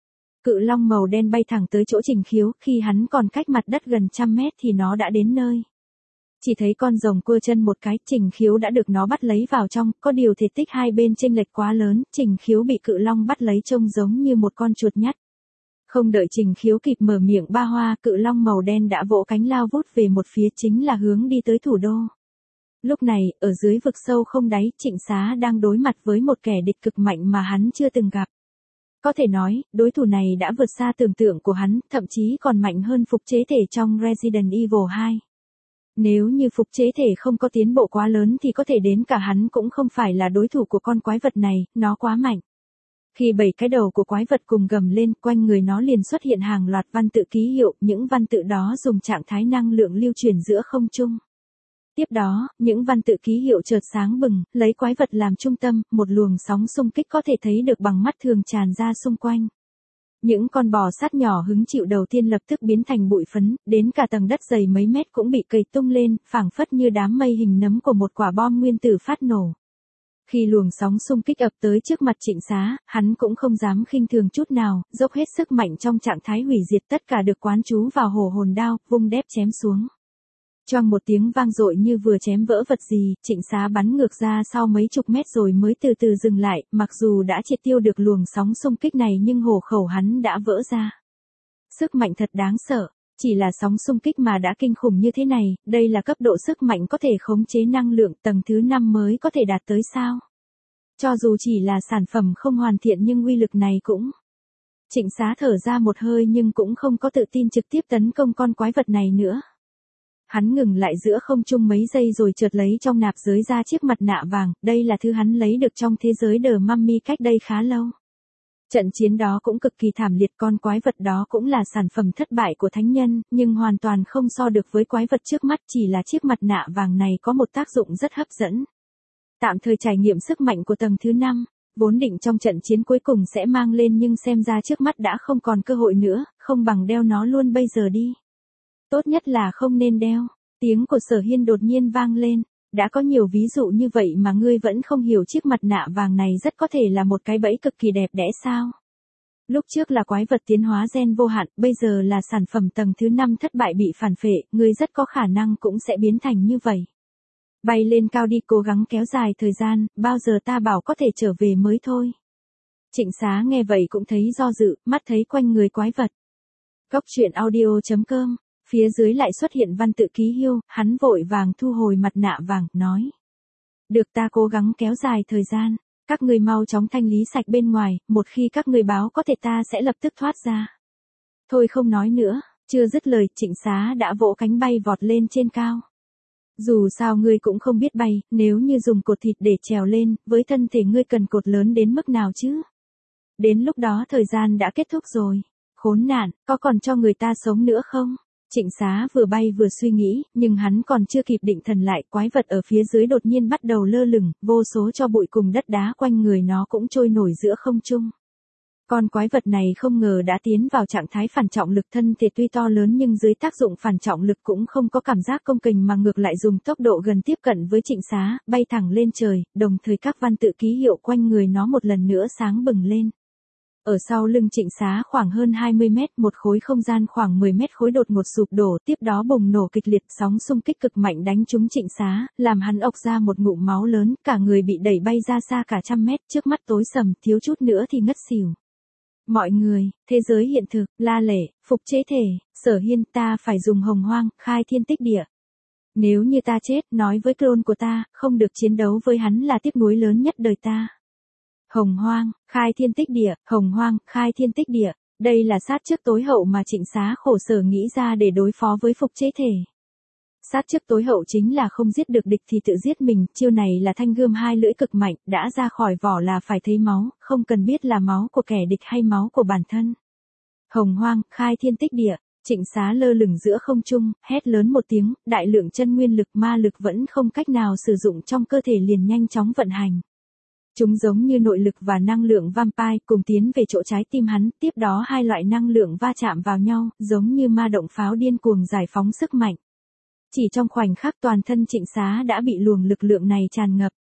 Cự long màu đen bay thẳng tới chỗ Trình Khiếu, khi hắn còn cách mặt đất gần 100 mét thì nó đã đến nơi. Chỉ thấy con rồng cua chân một cái, Trình Khiếu đã được nó bắt lấy vào trong, có điều thể tích hai bên chênh lệch quá lớn, Trình Khiếu bị cự long bắt lấy trông giống như một con chuột nhắt. Không đợi Trình Khiếu kịp mở miệng ba hoa, cự long màu đen đã vỗ cánh lao vút về một phía, chính là hướng đi tới thủ đô. Lúc này, ở dưới vực sâu không đáy, Trịnh Xá đang đối mặt với một kẻ địch cực mạnh mà hắn chưa từng gặp. Có thể nói, đối thủ này đã vượt xa tưởng tượng của hắn, thậm chí còn mạnh hơn phục chế thể trong Resident Evil 2. Nếu như phục chế thể không có tiến bộ quá lớn thì có thể đến cả hắn cũng không phải là đối thủ của con quái vật này, nó quá mạnh. Khi 7 cái đầu của quái vật cùng gầm lên, quanh người nó liền xuất hiện hàng loạt văn tự ký hiệu, những văn tự đó dùng trạng thái năng lượng lưu truyền giữa không trung. Tiếp đó, những văn tự ký hiệu chợt sáng bừng, lấy quái vật làm trung tâm, một luồng sóng xung kích có thể thấy được bằng mắt thường tràn ra xung quanh. Những con bò sát nhỏ hứng chịu đầu tiên lập tức biến thành bụi phấn, đến cả tầng đất dày mấy mét cũng bị cầy tung lên, phảng phất như đám mây hình nấm của một quả bom nguyên tử phát nổ. Khi luồng sóng xung kích ập tới trước mặt Trịnh Xá, hắn cũng không dám khinh thường chút nào, dốc hết sức mạnh trong trạng thái hủy diệt, tất cả được quán trú vào hổ hồn đao, vung đép chém xuống. Choang một tiếng vang dội như vừa chém vỡ vật gì, Trịnh Xá bắn ngược ra sau mấy chục mét rồi mới từ từ dừng lại, mặc dù đã triệt tiêu được luồng sóng xung kích này nhưng hổ khẩu hắn đã vỡ ra. Sức mạnh thật đáng sợ, chỉ là sóng xung kích mà đã kinh khủng như thế này, đây là cấp độ sức mạnh có thể khống chế năng lượng tầng thứ 5 mới có thể đạt tới sao? Cho dù chỉ là sản phẩm không hoàn thiện nhưng uy lực này cũng... Trịnh Xá thở ra một hơi nhưng cũng không có tự tin trực tiếp tấn công con quái vật này nữa. Hắn ngừng lại giữa không trung mấy giây rồi chợt lấy trong nạp giới ra chiếc mặt nạ vàng, đây là thứ hắn lấy được trong thế giới The Mummy cách đây khá lâu. Trận chiến đó cũng cực kỳ thảm liệt, con quái vật đó cũng là sản phẩm thất bại của thánh nhân, nhưng hoàn toàn không so được với quái vật trước mắt, chỉ là chiếc mặt nạ vàng này có một tác dụng rất hấp dẫn. Tạm thời trải nghiệm sức mạnh của tầng thứ 5, vốn định trong trận chiến cuối cùng sẽ mang lên nhưng xem ra trước mắt đã không còn cơ hội nữa, không bằng đeo nó luôn bây giờ đi. Tốt nhất là không nên đeo. Tiếng của Sở Hiên đột nhiên vang lên. Đã có nhiều ví dụ như vậy mà ngươi vẫn không hiểu chiếc mặt nạ vàng này rất có thể là một cái bẫy cực kỳ đẹp đẽ sao? Lúc trước là quái vật tiến hóa gen vô hạn, bây giờ là sản phẩm tầng thứ 5 thất bại bị phản phệ, ngươi rất có khả năng cũng sẽ biến thành như vậy. Bay lên cao đi, cố gắng kéo dài thời gian, bao giờ ta bảo có thể trở về mới thôi. Trịnh Xá nghe vậy cũng thấy do dự, mắt thấy quanh người quái vật. Góc truyện audio.com, phía dưới lại xuất hiện văn tự ký hiệu, hắn vội vàng thu hồi mặt nạ vàng, nói. Được, ta cố gắng kéo dài thời gian, các ngươi mau chóng thanh lý sạch bên ngoài, một khi các ngươi báo có thể ta sẽ lập tức thoát ra. Thôi không nói nữa, chưa dứt lời, Trịnh Xá đã vỗ cánh bay vọt lên trên cao. Dù sao ngươi cũng không biết bay, nếu như dùng cột thịt để trèo lên, với thân thể ngươi cần cột lớn đến mức nào chứ? Đến lúc đó thời gian đã kết thúc rồi. Khốn nạn, có còn cho người ta sống nữa không? Trịnh Xá vừa bay vừa suy nghĩ, nhưng hắn còn chưa kịp định thần lại, quái vật ở phía dưới đột nhiên bắt đầu lơ lửng, vô số tro bụi cùng đất đá quanh người nó cũng trôi nổi giữa không trung. Con quái vật này không ngờ đã tiến vào trạng thái phản trọng lực, thân thể tuy to lớn nhưng dưới tác dụng phản trọng lực cũng không có cảm giác công kềnh mà ngược lại dùng tốc độ gần tiếp cận với Trịnh Xá, bay thẳng lên trời, đồng thời các văn tự ký hiệu quanh người nó một lần nữa sáng bừng lên. Ở sau lưng Trịnh Xá khoảng hơn 20 mét, một khối không gian khoảng 10 mét khối đột ngột sụp đổ, tiếp đó bùng nổ kịch liệt, sóng xung kích cực mạnh đánh trúng Trịnh Xá, làm hắn ộc ra một ngụm máu lớn, cả người bị đẩy bay ra xa cả trăm mét, trước mắt tối sầm, thiếu chút nữa thì ngất xỉu. Mọi người, thế giới hiện thực, La Lệ, phục chế thể, Sở Hiên, ta phải dùng hồng hoang, khai thiên tích địa. Nếu như ta chết, nói với clone của ta, không được chiến đấu với hắn là tiếc nuối lớn nhất đời ta. Hồng Hoang, khai thiên tích địa, Hồng Hoang, khai thiên tích địa. Đây là sát trước tối hậu mà Trịnh Xá khổ sở nghĩ ra để đối phó với Phục Chế Thể. Sát trước tối hậu chính là không giết được địch thì tự giết mình, chiêu này là thanh gươm hai lưỡi cực mạnh, đã ra khỏi vỏ là phải thấy máu, không cần biết là máu của kẻ địch hay máu của bản thân. Hồng Hoang, khai thiên tích địa, Trịnh Xá lơ lửng giữa không trung, hét lớn một tiếng, đại lượng chân nguyên lực ma lực vẫn không cách nào sử dụng trong cơ thể liền nhanh chóng vận hành. Chúng giống như nội lực và năng lượng vampire cùng tiến về chỗ trái tim hắn, tiếp đó hai loại năng lượng va chạm vào nhau, giống như ma động pháo điên cuồng giải phóng sức mạnh. Chỉ trong khoảnh khắc toàn thân Trịnh Xá đã bị luồng lực lượng này tràn ngập.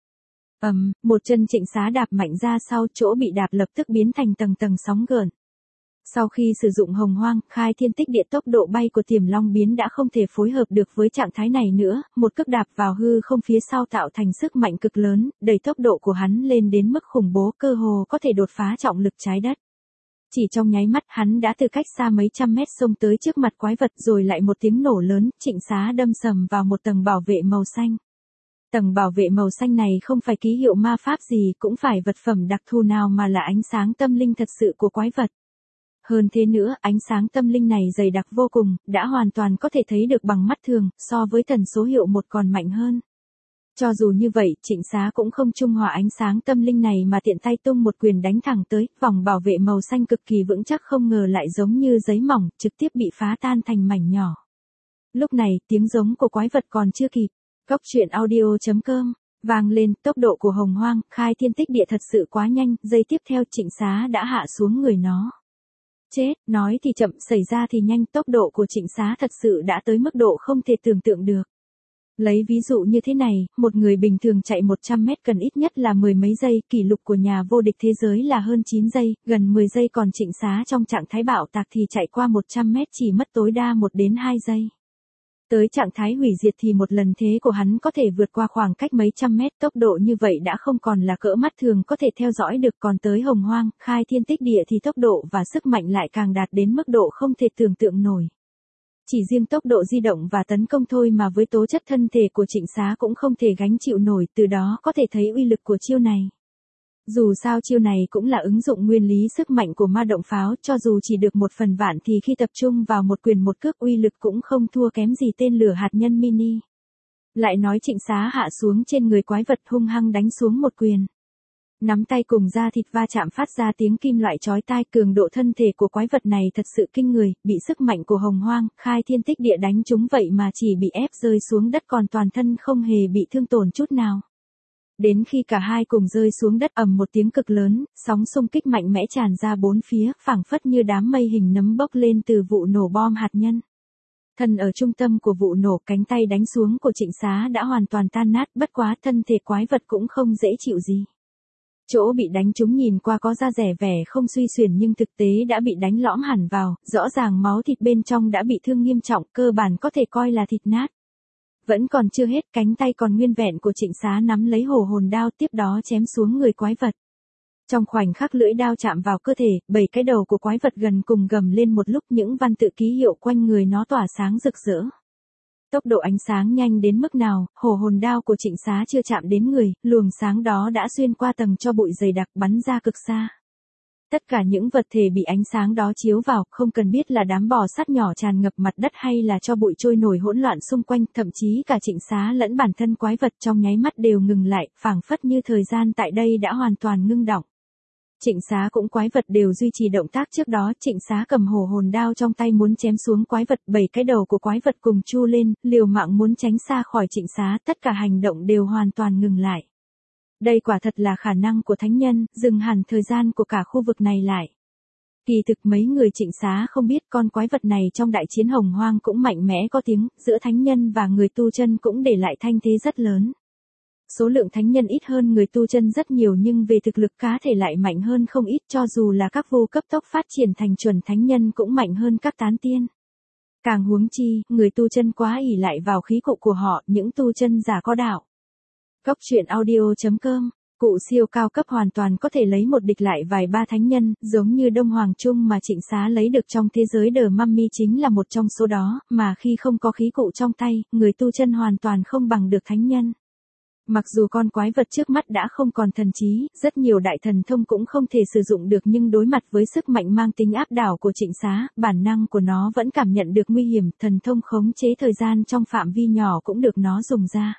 Một chân Trịnh Xá đạp mạnh ra sau, chỗ bị đạp lập tức biến thành tầng tầng sóng gợn. Sau khi sử dụng Hồng Hoang, khai thiên tích địa, tốc độ bay của Tiềm Long Biến đã không thể phối hợp được với trạng thái này nữa, một cước đạp vào hư không phía sau tạo thành sức mạnh cực lớn, đẩy tốc độ của hắn lên đến mức khủng bố, cơ hồ có thể đột phá trọng lực trái đất. Chỉ trong nháy mắt hắn đã từ cách xa mấy trăm mét xông tới trước mặt quái vật, rồi lại một tiếng nổ lớn, Trịnh Xá đâm sầm vào một tầng bảo vệ màu xanh. Tầng bảo vệ màu xanh này không phải ký hiệu ma pháp gì, cũng phải vật phẩm đặc thù nào mà là ánh sáng tâm linh thật sự của quái vật. Hơn thế nữa, ánh sáng tâm linh này dày đặc vô cùng, đã hoàn toàn có thể thấy được bằng mắt thường, so với tần số hiệu 1 còn mạnh hơn. Cho dù như vậy, Trịnh Xá cũng không trung hòa ánh sáng tâm linh này mà tiện tay tung một quyền đánh thẳng tới, vòng bảo vệ màu xanh cực kỳ vững chắc không ngờ lại giống như giấy mỏng, trực tiếp bị phá tan thành mảnh nhỏ. Lúc này, tiếng giống của quái vật còn chưa kịp. Góc truyện audio.com vang lên, tốc độ của Hồng Hoang, khai thiên tích địa thật sự quá nhanh, giây tiếp theo Trịnh Xá đã hạ xuống người nó. Chết, nói thì chậm, xảy ra thì nhanh, tốc độ của Trịnh Xá thật sự đã tới mức độ không thể tưởng tượng được. Lấy ví dụ như thế này, một người bình thường chạy 100 mét cần ít nhất là 10 mấy giây, kỷ lục của nhà vô địch thế giới là hơn 9 giây, gần 10 giây, còn Trịnh Xá trong trạng thái bạo tạc thì chạy qua 100 mét chỉ mất tối đa 1 đến 2 giây. Tới trạng thái hủy diệt thì một lần thế của hắn có thể vượt qua khoảng cách mấy trăm mét, tốc độ như vậy đã không còn là cỡ mắt thường có thể theo dõi được, còn tới Hồng Hoang, khai thiên tích địa thì tốc độ và sức mạnh lại càng đạt đến mức độ không thể tưởng tượng nổi. Chỉ riêng tốc độ di động và tấn công thôi mà với tố chất thân thể của Trịnh Xá cũng không thể gánh chịu nổi, từ đó có thể thấy uy lực của chiêu này. Dù sao chiêu này cũng là ứng dụng nguyên lý sức mạnh của ma động pháo, cho dù chỉ được 1/1000 thì khi tập trung vào một quyền một cước uy lực cũng không thua kém gì tên lửa hạt nhân mini. Lại nói Trịnh Xá hạ xuống trên người quái vật hung hăng đánh xuống một quyền. Nắm tay cùng da thịt va chạm phát ra tiếng kim loại chói tai, cường độ thân thể của quái vật này thật sự kinh người, bị sức mạnh của Hồng Hoang, khai thiên tích địa đánh trúng vậy mà chỉ bị ép rơi xuống đất, còn toàn thân không hề bị thương tổn chút nào. Đến khi cả hai cùng rơi xuống đất, ầm một tiếng cực lớn, sóng xung kích mạnh mẽ tràn ra bốn phía, phảng phất như đám mây hình nấm bốc lên từ vụ nổ bom hạt nhân. Thân ở trung tâm của vụ nổ, cánh tay đánh xuống của Trịnh Xá đã hoàn toàn tan nát, bất quá thân thể quái vật cũng không dễ chịu gì. Chỗ bị đánh trúng nhìn qua có da rẻ vẻ không suy xuyển nhưng thực tế đã bị đánh lõm hẳn vào, rõ ràng máu thịt bên trong đã bị thương nghiêm trọng, cơ bản có thể coi là thịt nát. Vẫn còn chưa hết, cánh tay còn nguyên vẹn của Trịnh Xá nắm lấy hổ hồn đao, tiếp đó chém xuống người quái vật. Trong khoảnh khắc lưỡi đao chạm vào cơ thể, 7 cái đầu của quái vật gần cùng gầm lên một lúc, những văn tự ký hiệu quanh người nó tỏa sáng rực rỡ. Tốc độ ánh sáng nhanh đến mức nào, hổ hồn đao của Trịnh Xá chưa chạm đến người, luồng sáng đó đã xuyên qua tầng tro bụi dày đặc bắn ra cực xa. Tất cả những vật thể bị ánh sáng đó chiếu vào, không cần biết là đám bò sát nhỏ tràn ngập mặt đất hay là tro bụi trôi nổi hỗn loạn xung quanh, thậm chí cả Trịnh Xá lẫn bản thân quái vật trong nháy mắt đều ngừng lại, phảng phất như thời gian tại đây đã hoàn toàn ngưng đọng. Trịnh Xá cũng quái vật đều duy trì động tác trước đó, Trịnh Xá cầm hổ hồn đao trong tay muốn chém xuống quái vật, 7 cái đầu của quái vật cùng chu lên, liều mạng muốn tránh xa khỏi Trịnh Xá, tất cả hành động đều hoàn toàn ngừng lại. Đây quả thật là khả năng của thánh nhân, dừng hẳn thời gian của cả khu vực này lại. Kỳ thực mấy người Trịnh Xá không biết con quái vật này trong đại chiến Hồng Hoang cũng mạnh mẽ có tiếng, giữa thánh nhân và người tu chân cũng để lại thanh thế rất lớn. Số lượng thánh nhân ít hơn người tu chân rất nhiều nhưng về thực lực cá thể lại mạnh hơn không ít, cho dù là các vô cấp tốc phát triển thành chuẩn thánh nhân cũng mạnh hơn các tán tiên. Càng huống chi, người tu chân quá ỷ lại vào khí cụ của họ, những tu chân giả có đạo. Góc truyện audio.com, cụ siêu cao cấp hoàn toàn có thể lấy một địch lại vài ba thánh nhân, giống như Đông Hoàng Trung mà Trịnh Xá lấy được trong thế giới The Mummy chính là một trong số đó, mà khi không có khí cụ trong tay, người tu chân hoàn toàn không bằng được thánh nhân. Mặc dù con quái vật trước mắt đã không còn thần trí, rất nhiều đại thần thông cũng không thể sử dụng được nhưng đối mặt với sức mạnh mang tính áp đảo của Trịnh Xá, bản năng của nó vẫn cảm nhận được nguy hiểm, thần thông khống chế thời gian trong phạm vi nhỏ cũng được nó dùng ra.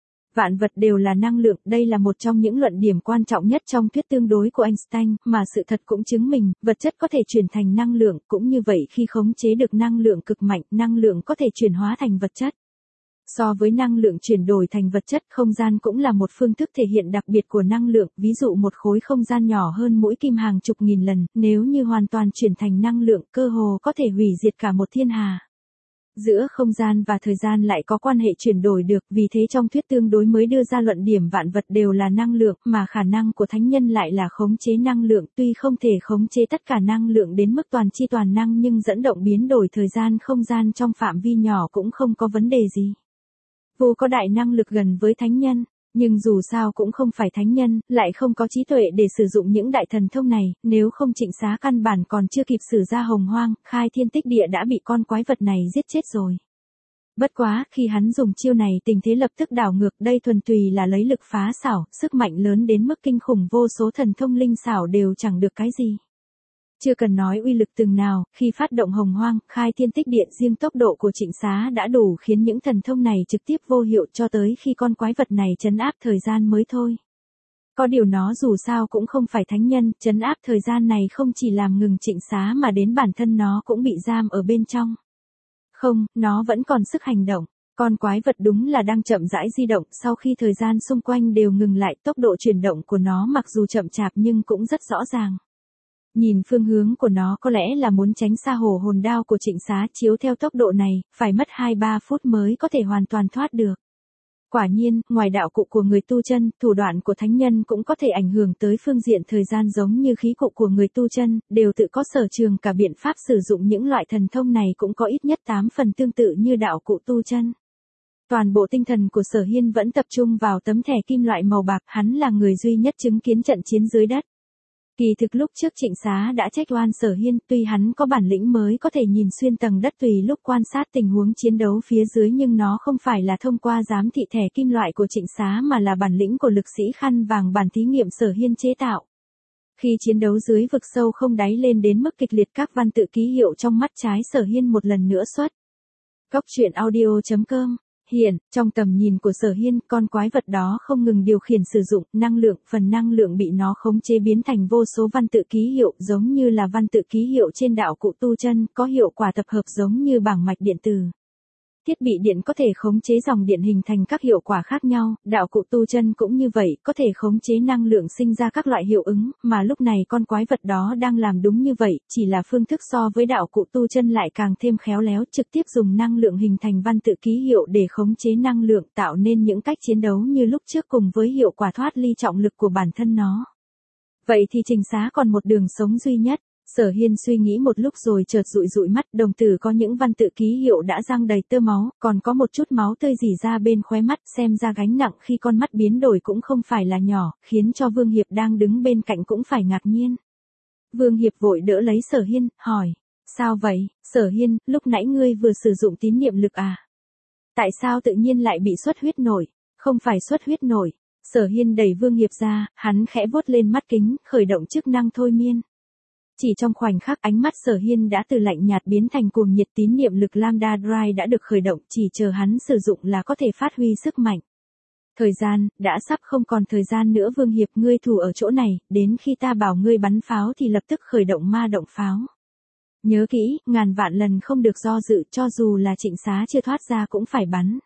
Vạn vật đều là năng lượng, đây là một trong những luận điểm quan trọng nhất trong thuyết tương đối của Einstein, mà sự thật cũng chứng minh, vật chất có thể chuyển thành năng lượng, cũng như vậy khi khống chế được năng lượng cực mạnh, năng lượng có thể chuyển hóa thành vật chất. So với năng lượng chuyển đổi thành vật chất, không gian cũng là một phương thức thể hiện đặc biệt của năng lượng, ví dụ một khối không gian nhỏ hơn mũi kim hàng chục nghìn lần, nếu như hoàn toàn chuyển thành năng lượng, cơ hồ có thể hủy diệt cả một thiên hà. Giữa không gian và thời gian lại có quan hệ chuyển đổi được, vì thế trong thuyết tương đối mới đưa ra luận điểm vạn vật đều là năng lượng, mà khả năng của thánh nhân lại là khống chế năng lượng, tuy không thể khống chế tất cả năng lượng đến mức toàn chi toàn năng nhưng dẫn động biến đổi thời gian không gian trong phạm vi nhỏ cũng không có vấn đề gì. Vua có đại năng lực gần với thánh nhân, nhưng dù sao cũng không phải thánh nhân, lại không có trí tuệ để sử dụng những đại thần thông này, nếu không Trịnh Xá căn bản còn chưa kịp sử ra hồng hoang, khai thiên tích địa đã bị con quái vật này giết chết rồi. Bất quá, khi hắn dùng chiêu này tình thế lập tức đảo ngược, đây thuần tùy là lấy lực phá xảo, sức mạnh lớn đến mức kinh khủng, vô số thần thông linh xảo đều chẳng được cái gì. Chưa cần nói uy lực từng nào, khi phát động hồng hoang, khai thiên tích địa, riêng tốc độ của Trịnh Xá đã đủ khiến những thần thông này trực tiếp vô hiệu cho tới khi con quái vật này trấn áp thời gian mới thôi. Có điều nó dù sao cũng không phải thánh nhân, trấn áp thời gian này không chỉ làm ngừng Trịnh Xá mà đến bản thân nó cũng bị giam ở bên trong. Không, nó vẫn còn sức hành động. Con quái vật đúng là đang chậm rãi di động, sau khi thời gian xung quanh đều ngừng lại, tốc độ chuyển động của nó mặc dù chậm chạp nhưng cũng rất rõ ràng. Nhìn phương hướng của nó có lẽ là muốn tránh xa hổ hồn đao của Trịnh Xá, chiếu theo tốc độ này, phải mất 2-3 phút mới có thể hoàn toàn thoát được. Quả nhiên, ngoài đạo cụ của người tu chân, thủ đoạn của thánh nhân cũng có thể ảnh hưởng tới phương diện thời gian giống như khí cụ của người tu chân, đều tự có sở trường, cả biện pháp sử dụng những loại thần thông này cũng có ít nhất 8 phần tương tự như đạo cụ tu chân. Toàn bộ tinh thần của Sở Hiên vẫn tập trung vào tấm thẻ kim loại màu bạc, hắn là người duy nhất chứng kiến trận chiến dưới đất. Kỳ thực lúc trước Trịnh Xá đã trách oan Sở Hiên, tuy hắn có bản lĩnh mới có thể nhìn xuyên tầng đất tùy lúc quan sát tình huống chiến đấu phía dưới, nhưng nó không phải là thông qua giám thị thẻ kim loại của Trịnh Xá mà là bản lĩnh của lực sĩ khăn vàng bản thí nghiệm Sở Hiên chế tạo. Khi chiến đấu dưới vực sâu không đáy lên đến mức kịch liệt, các văn tự ký hiệu trong mắt trái Sở Hiên một lần nữa xuất. Góc truyện audio.com Hiện, trong tầm nhìn của Sở Hiên, con quái vật đó không ngừng điều khiển sử dụng năng lượng, phần năng lượng bị nó khống chế biến thành vô số văn tự ký hiệu, giống như là văn tự ký hiệu trên đạo cụ tu chân, có hiệu quả tập hợp giống như bảng mạch điện tử. Thiết bị điện có thể khống chế dòng điện hình thành các hiệu quả khác nhau, đạo cụ tu chân cũng như vậy, có thể khống chế năng lượng sinh ra các loại hiệu ứng, mà lúc này con quái vật đó đang làm đúng như vậy, chỉ là phương thức so với đạo cụ tu chân lại càng thêm khéo léo, trực tiếp dùng năng lượng hình thành văn tự ký hiệu để khống chế năng lượng, tạo nên những cách chiến đấu như lúc trước cùng với hiệu quả thoát ly trọng lực của bản thân nó. Vậy thì Trịnh Xá còn một đường sống duy nhất. Sở Hiên suy nghĩ một lúc rồi chợt dụi mắt, đồng tử có những văn tự ký hiệu đã rang đầy tơ máu, còn có một chút máu tươi rỉ ra bên khóe mắt, xem ra gánh nặng khi con mắt biến đổi cũng không phải là nhỏ, khiến cho Vương Hiệp đang đứng bên cạnh cũng phải ngạc nhiên. Vương Hiệp vội đỡ lấy Sở Hiên, hỏi, sao vậy, Sở Hiên, lúc nãy ngươi vừa sử dụng tín niệm lực à? Tại sao tự nhiên lại bị xuất huyết nổi? Không phải xuất huyết nổi. Sở Hiên đẩy Vương Hiệp ra, hắn khẽ vuốt lên mắt kính, khởi động chức năng thôi miên. Chỉ trong khoảnh khắc, ánh mắt Sở Hiên đã từ lạnh nhạt biến thành cuồng nhiệt, tín niệm lực Lambda Drive đã được khởi động, chỉ chờ hắn sử dụng là có thể phát huy sức mạnh. Thời gian, đã sắp không còn thời gian nữa. Vương Hiệp, ngươi thủ ở chỗ này, đến khi ta bảo ngươi bắn pháo thì lập tức khởi động ma động pháo. Nhớ kỹ, ngàn vạn lần không được do dự, cho dù là Trịnh Xá chưa thoát ra cũng phải bắn.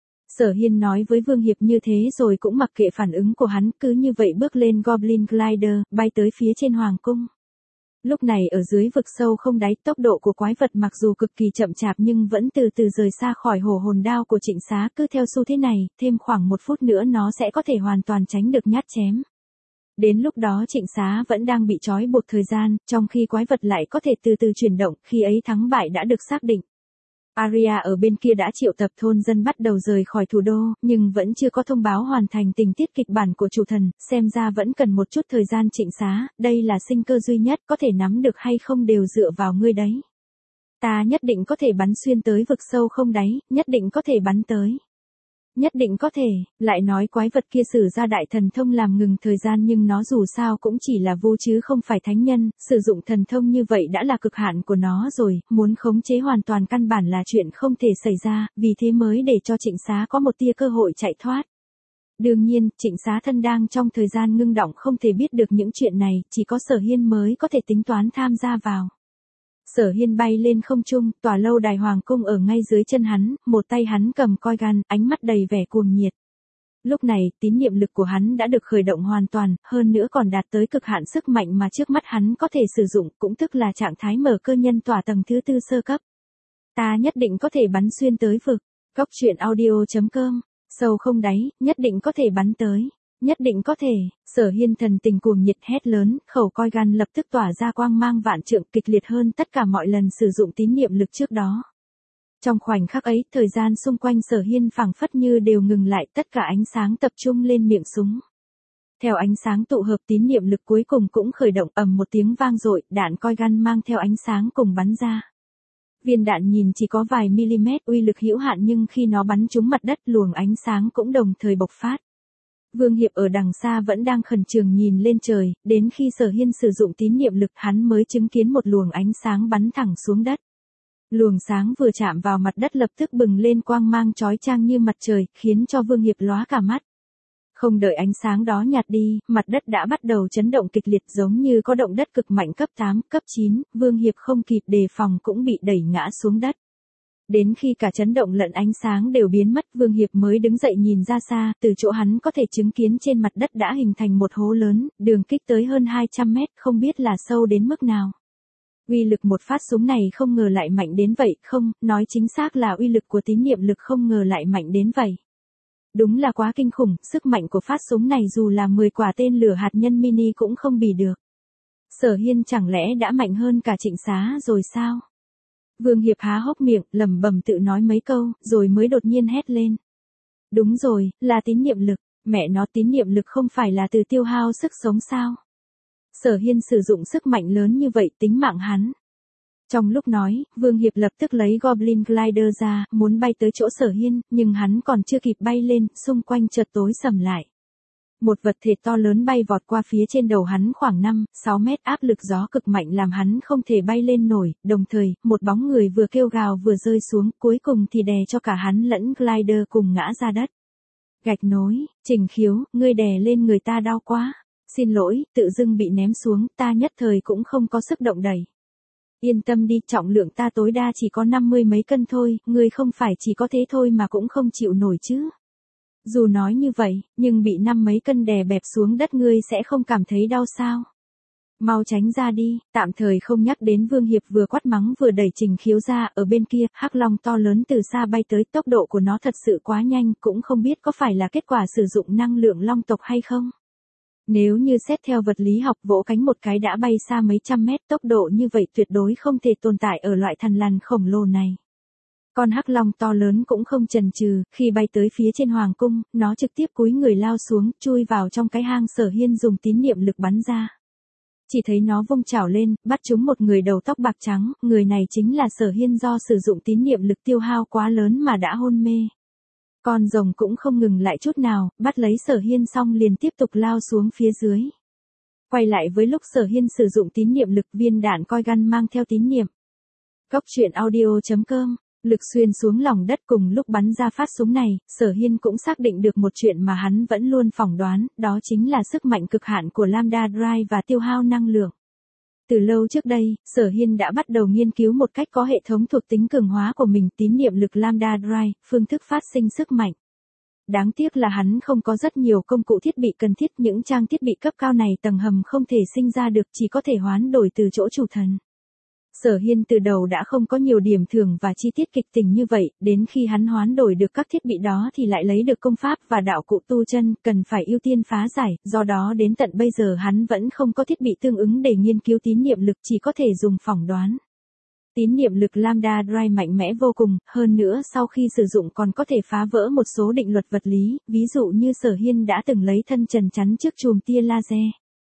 Sở Hiên nói với Vương Hiệp như thế rồi cũng mặc kệ phản ứng của hắn, cứ như vậy bước lên Goblin Glider, bay tới phía trên hoàng cung. Lúc này ở dưới vực sâu không đáy, tốc độ của quái vật mặc dù cực kỳ chậm chạp nhưng vẫn từ từ rời xa khỏi hổ hồn đao của Trịnh Xá, cứ theo xu thế này, thêm khoảng 1 phút nữa nó sẽ có thể hoàn toàn tránh được nhát chém. Đến lúc đó Trịnh Xá vẫn đang bị trói buộc thời gian, trong khi quái vật lại có thể từ từ chuyển động, khi ấy thắng bại đã được xác định. Arya ở bên kia đã triệu tập thôn dân bắt đầu rời khỏi thủ đô, nhưng vẫn chưa có thông báo hoàn thành tình tiết kịch bản của chủ thần, xem ra vẫn cần một chút thời gian. Trịnh Xá, đây là sinh cơ duy nhất, có thể nắm được hay không đều dựa vào ngươi đấy. Ta nhất định có thể bắn xuyên tới vực sâu không đáy, nhất định có thể bắn tới. Nhất định có thể, lại nói quái vật kia sử ra đại thần thông làm ngừng thời gian nhưng nó dù sao cũng chỉ là vô chứ không phải thánh nhân, sử dụng thần thông như vậy đã là cực hạn của nó rồi, muốn khống chế hoàn toàn căn bản là chuyện không thể xảy ra, vì thế mới để cho Trịnh Xá có một tia cơ hội chạy thoát. Đương nhiên, Trịnh Xá thân đang trong thời gian ngưng động không thể biết được những chuyện này, chỉ có Sở Hiên mới có thể tính toán tham gia vào. Sở Hiên bay lên không trung, tòa lâu đài hoàng cung ở ngay dưới chân hắn, một tay hắn cầm coi gan, ánh mắt đầy vẻ cuồng nhiệt. Lúc này, tín niệm lực của hắn đã được khởi động hoàn toàn, hơn nữa còn đạt tới cực hạn sức mạnh mà trước mắt hắn có thể sử dụng, cũng tức là trạng thái mở cơ nhân tỏa tầng thứ 4 sơ cấp. Ta nhất định có thể bắn xuyên tới vực. Cốc truyện audio.com. Sâu không đáy, nhất định có thể bắn tới. Nhất định có thể, Sở Hiên thần tình cuồng nhiệt hét lớn, khẩu coi gan lập tức tỏa ra quang mang vạn trượng kịch liệt hơn tất cả mọi lần sử dụng tín niệm lực trước đó. Trong khoảnh khắc ấy, thời gian xung quanh Sở Hiên phảng phất như đều ngừng lại, tất cả ánh sáng tập trung lên miệng súng. Theo ánh sáng tụ hợp tín niệm lực cuối cùng cũng khởi động, ầm một tiếng vang dội, đạn coi gan mang theo ánh sáng cùng bắn ra. Viên đạn nhìn chỉ có vài mm, uy lực hữu hạn nhưng khi nó bắn trúng mặt đất luồng ánh sáng cũng đồng thời bộc phát. Vương Hiệp ở đằng xa vẫn đang khẩn trương nhìn lên trời, đến khi Sở Hiên sử dụng tín niệm lực hắn mới chứng kiến một luồng ánh sáng bắn thẳng xuống đất. Luồng sáng vừa chạm vào mặt đất lập tức bừng lên quang mang chói chang như mặt trời, khiến cho Vương Hiệp lóa cả mắt. Không đợi ánh sáng đó nhạt đi, mặt đất đã bắt đầu chấn động kịch liệt giống như có động đất cực mạnh cấp 8, cấp 9, Vương Hiệp không kịp đề phòng cũng bị đẩy ngã xuống đất. Đến khi cả chấn động lẫn ánh sáng đều biến mất, Vương Hiệp mới đứng dậy nhìn ra xa, từ chỗ hắn có thể chứng kiến trên mặt đất đã hình thành một hố lớn, đường kính tới hơn 200 mét, không biết là sâu đến mức nào. Uy lực một phát súng này không ngờ lại mạnh đến vậy, không, nói chính xác là uy lực của tín niệm lực không ngờ lại mạnh đến vậy. Đúng là quá kinh khủng, sức mạnh của phát súng này dù là 10 quả tên lửa hạt nhân mini cũng không bì được. Sở Hiên chẳng lẽ đã mạnh hơn cả Trịnh Xá rồi sao? Vương Hiệp há hốc miệng, lẩm bẩm tự nói mấy câu, rồi mới đột nhiên hét lên. Đúng rồi, là tín niệm lực, mẹ nó tín niệm lực không phải là từ tiêu hao sức sống sao? Sở Hiên sử dụng sức mạnh lớn như vậy tính mạng hắn. Trong lúc nói, Vương Hiệp lập tức lấy Goblin Glider ra, muốn bay tới chỗ Sở Hiên, nhưng hắn còn chưa kịp bay lên, xung quanh chợt tối sầm lại. Một vật thể to lớn bay vọt qua phía trên đầu hắn khoảng 5-6 mét, áp lực gió cực mạnh làm hắn không thể bay lên nổi, đồng thời, một bóng người vừa kêu gào vừa rơi xuống, cuối cùng thì đè cho cả hắn lẫn Glider cùng ngã ra đất. Gạch nối, Trình Khiếu, ngươi đè lên người ta đau quá. Xin lỗi, tự dưng bị ném xuống, ta nhất thời cũng không có sức động đẩy. Yên tâm đi, trọng lượng ta tối đa chỉ có 50 mấy cân thôi, ngươi không phải chỉ có thế thôi mà cũng không chịu nổi chứ. Dù nói như vậy, nhưng bị 5 mấy cân đè bẹp xuống đất ngươi sẽ không cảm thấy đau sao? Mau tránh ra đi, tạm thời không nhắc đến Vương Hiệp vừa quát mắng vừa đẩy Trình Khiếu ra, ở bên kia, hắc long to lớn từ xa bay tới, tốc độ của nó thật sự quá nhanh, cũng không biết có phải là kết quả sử dụng năng lượng long tộc hay không. Nếu như xét theo vật lý học vỗ cánh một cái đã bay xa mấy trăm mét, tốc độ như vậy tuyệt đối không thể tồn tại ở loại thằn lằn khổng lồ này. Con hắc long to lớn cũng không chần chừ, khi bay tới phía trên hoàng cung, nó trực tiếp cúi người lao xuống, chui vào trong cái hang Sở Hiên dùng tín niệm lực bắn ra. Chỉ thấy nó vung chảo lên, bắt trúng một người đầu tóc bạc trắng, người này chính là Sở Hiên do sử dụng tín niệm lực tiêu hao quá lớn mà đã hôn mê. Con rồng cũng không ngừng lại chút nào, bắt lấy Sở Hiên xong liền tiếp tục lao xuống phía dưới. Quay lại với lúc Sở Hiên sử dụng tín niệm lực, viên đạn coi gan mang theo tín niệm. Cốc truyện audio.com. Lực xuyên xuống lòng đất cùng lúc bắn ra phát súng này, Sở Hiên cũng xác định được một chuyện mà hắn vẫn luôn phỏng đoán, đó chính là sức mạnh cực hạn của Lambda Drive và tiêu hao năng lượng. Từ lâu trước đây, Sở Hiên đã bắt đầu nghiên cứu một cách có hệ thống thuộc tính cường hóa của mình, tín niệm lực Lambda Drive, phương thức phát sinh sức mạnh. Đáng tiếc là hắn không có rất nhiều công cụ thiết bị cần thiết, những trang thiết bị cấp cao này tầng hầm không thể sinh ra được, chỉ có thể hoán đổi từ chỗ chủ thần. Sở Hiên từ đầu đã không có nhiều điểm thưởng và chi tiết kịch tính như vậy, đến khi hắn hoán đổi được các thiết bị đó thì lại lấy được công pháp và đạo cụ tu chân, cần phải ưu tiên phá giải, do đó đến tận bây giờ hắn vẫn không có thiết bị tương ứng để nghiên cứu tín niệm lực, chỉ có thể dùng phỏng đoán. Tín niệm lực Lambda Drive mạnh mẽ vô cùng, hơn nữa sau khi sử dụng còn có thể phá vỡ một số định luật vật lý, ví dụ như Sở Hiên đã từng lấy thân trần chắn trước chùm tia laser.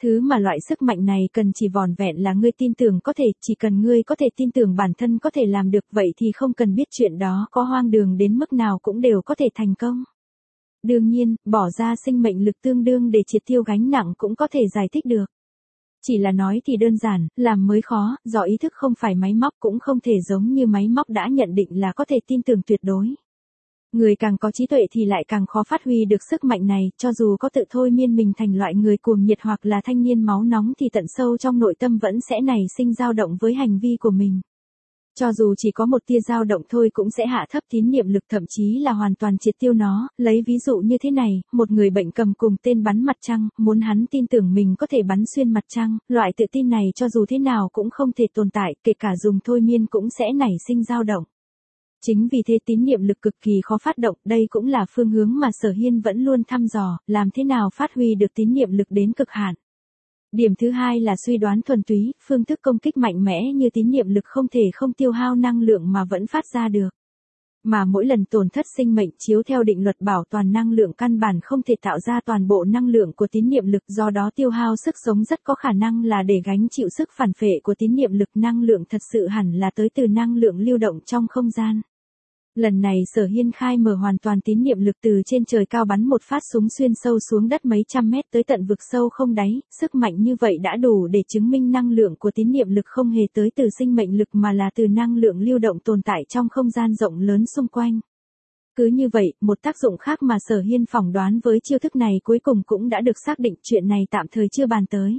Thứ mà loại sức mạnh này cần chỉ vỏn vẹn là ngươi tin tưởng có thể, chỉ cần ngươi có thể tin tưởng bản thân có thể làm được vậy thì không cần biết chuyện đó có hoang đường đến mức nào cũng đều có thể thành công. Đương nhiên, bỏ ra sinh mệnh lực tương đương để triệt tiêu gánh nặng cũng có thể giải thích được. Chỉ là nói thì đơn giản, làm mới khó, do ý thức không phải máy móc cũng không thể giống như máy móc đã nhận định là có thể tin tưởng tuyệt đối. Người càng có trí tuệ thì lại càng khó phát huy được sức mạnh này, cho dù có tự thôi miên mình thành loại người cuồng nhiệt hoặc là thanh niên máu nóng thì tận sâu trong nội tâm vẫn sẽ nảy sinh dao động với hành vi của mình. Cho dù chỉ có một tia dao động thôi cũng sẽ hạ thấp tín niệm lực, thậm chí là hoàn toàn triệt tiêu nó. Lấy ví dụ như thế này, một người bệnh cầm cùng tên bắn mặt trăng, muốn hắn tin tưởng mình có thể bắn xuyên mặt trăng, loại tự tin này cho dù thế nào cũng không thể tồn tại, kể cả dùng thôi miên cũng sẽ nảy sinh dao động. Chính vì thế tín niệm lực cực kỳ khó phát động, đây cũng là phương hướng mà Sở Hiên vẫn luôn thăm dò, làm thế nào phát huy được tín niệm lực đến cực hạn. Điểm thứ hai là suy đoán thuần túy, phương thức công kích mạnh mẽ như tín niệm lực không thể không tiêu hao năng lượng mà vẫn phát ra được. Mà mỗi lần tổn thất sinh mệnh chiếu theo định luật bảo toàn năng lượng căn bản không thể tạo ra toàn bộ năng lượng của tín niệm lực, do đó tiêu hao sức sống rất có khả năng là để gánh chịu sức phản phệ của tín niệm lực. Năng lượng thật sự hẳn là tới từ năng lượng lưu động trong không gian. Lần này Sở Hiên khai mở hoàn toàn tín niệm lực, từ trên trời cao bắn một phát súng xuyên sâu xuống đất mấy trăm mét tới tận vực sâu không đáy, sức mạnh như vậy đã đủ để chứng minh năng lượng của tín niệm lực không hề tới từ sinh mệnh lực mà là từ năng lượng lưu động tồn tại trong không gian rộng lớn xung quanh. Cứ như vậy, một tác dụng khác mà Sở Hiên phỏng đoán với chiêu thức này cuối cùng cũng đã được xác định, chuyện này tạm thời chưa bàn tới.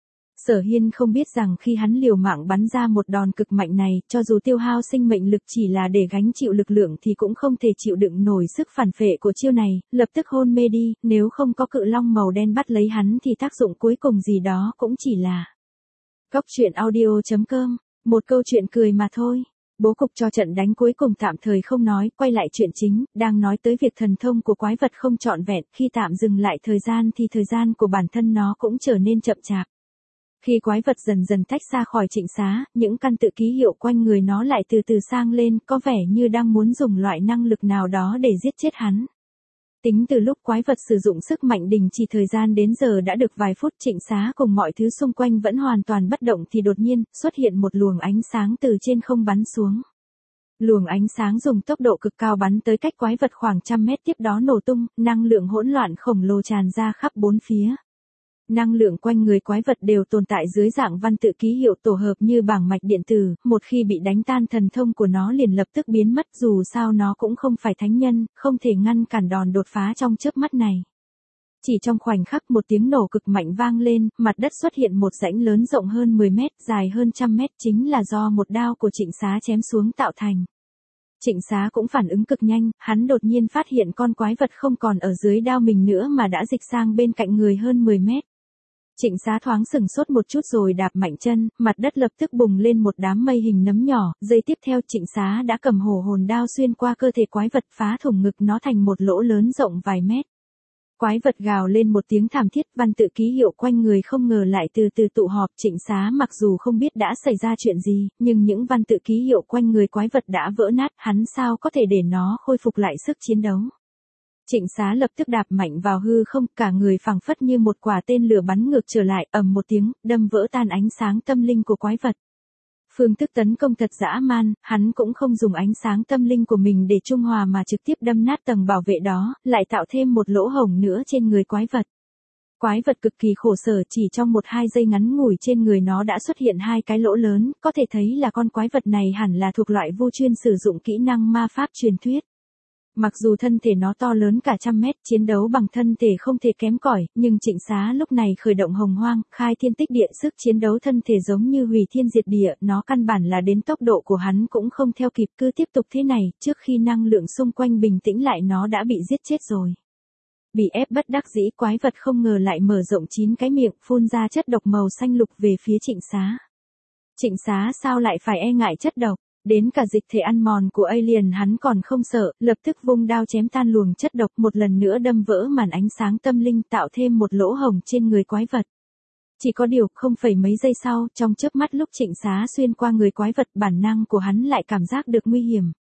Sở Hiên không biết rằng khi hắn liều mạng bắn ra một đòn cực mạnh này, cho dù tiêu hao sinh mệnh lực chỉ là để gánh chịu lực lượng thì cũng không thể chịu đựng nổi sức phản phệ của chiêu này, lập tức hôn mê đi, nếu không có cự long màu đen bắt lấy hắn thì tác dụng cuối cùng gì đó cũng chỉ là. Góc truyện audio.com, một câu chuyện cười mà thôi. Bố cục cho trận đánh cuối cùng tạm thời không nói, quay lại chuyện chính, đang nói tới việc thần thông của quái vật không trọn vẹn, khi tạm dừng lại thời gian thì thời gian của bản thân nó cũng trở nên chậm chạp. Khi quái vật dần dần tách ra khỏi Trịnh Xá, những căn tự ký hiệu quanh người nó lại từ từ sang lên, có vẻ như đang muốn dùng loại năng lực nào đó để giết chết hắn. Tính từ lúc quái vật sử dụng sức mạnh đình chỉ thời gian đến giờ đã được vài phút, Trịnh Xá cùng mọi thứ xung quanh vẫn hoàn toàn bất động thì đột nhiên, xuất hiện một luồng ánh sáng từ trên không bắn xuống. Luồng ánh sáng dùng tốc độ cực cao bắn tới cách quái vật khoảng trăm mét, tiếp đó nổ tung, năng lượng hỗn loạn khổng lồ tràn ra khắp bốn phía. Năng lượng quanh người quái vật đều tồn tại dưới dạng văn tự ký hiệu tổ hợp như bảng mạch điện tử, một khi bị đánh tan thần thông của nó liền lập tức biến mất, dù sao nó cũng không phải thánh nhân, không thể ngăn cản đòn đột phá trong chớp mắt này. Chỉ trong khoảnh khắc một tiếng nổ cực mạnh vang lên, mặt đất xuất hiện một rãnh lớn rộng hơn 10 mét, dài hơn trăm mét, chính là do một đao của Trịnh Xá chém xuống tạo thành. Trịnh Xá cũng phản ứng cực nhanh, hắn đột nhiên phát hiện con quái vật không còn ở dưới đao mình nữa mà đã dịch sang bên cạnh người hơn 10 mét. Trịnh Xá thoáng sừng sốt một chút rồi đạp mạnh chân, mặt đất lập tức bùng lên một đám mây hình nấm nhỏ, giây tiếp theo Trịnh Xá đã cầm hổ hồn đao xuyên qua cơ thể quái vật, phá thủng ngực nó thành một lỗ lớn rộng vài mét. Quái vật gào lên một tiếng thảm thiết, văn tự ký hiệu quanh người không ngờ lại từ từ tụ họp. Trịnh Xá mặc dù không biết đã xảy ra chuyện gì, nhưng những văn tự ký hiệu quanh người quái vật đã vỡ nát, hắn sao có thể để nó khôi phục lại sức chiến đấu. Trịnh Xá lập tức đạp mạnh vào hư không, cả người phảng phất như một quả tên lửa bắn ngược trở lại, ầm một tiếng, đâm vỡ tan ánh sáng tâm linh của quái vật. Phương thức tấn công thật dã man, hắn cũng không dùng ánh sáng tâm linh của mình để trung hòa mà trực tiếp đâm nát tầng bảo vệ đó, lại tạo thêm một lỗ hổng nữa trên người quái vật. Quái vật cực kỳ khổ sở, chỉ trong 1-2 giây ngắn ngủi trên người nó đã xuất hiện 2 cái lỗ lớn, có thể thấy là con quái vật này hẳn là thuộc loại vô chuyên sử dụng kỹ năng ma pháp truyền thuyết. Mặc dù thân thể nó to lớn cả trăm mét, chiến đấu bằng thân thể không thể kém cỏi, nhưng Trịnh Xá lúc này khởi động hồng hoang, khai thiên tích địa, sức chiến đấu thân thể giống như hủy thiên diệt địa, nó căn bản là đến tốc độ của hắn cũng không theo kịp, cứ tiếp tục thế này, trước khi năng lượng xung quanh bình tĩnh lại nó đã bị giết chết rồi. Bị ép bất đắc dĩ, quái vật không ngờ lại mở rộng 9 cái miệng, phun ra chất độc màu xanh lục về phía Trịnh Xá. Trịnh Xá sao lại phải e ngại chất độc? Đến cả dịch thể ăn mòn của alien hắn còn không sợ, lập tức vung đao chém tan luồng chất độc, một lần nữa đâm vỡ màn ánh sáng tâm linh, tạo thêm một lỗ hổng trên người quái vật. Chỉ có điều, không phải mấy giây sau, trong chớp mắt lúc Trịnh Xá xuyên qua người quái vật, bản năng của hắn lại cảm giác được nguy hiểm.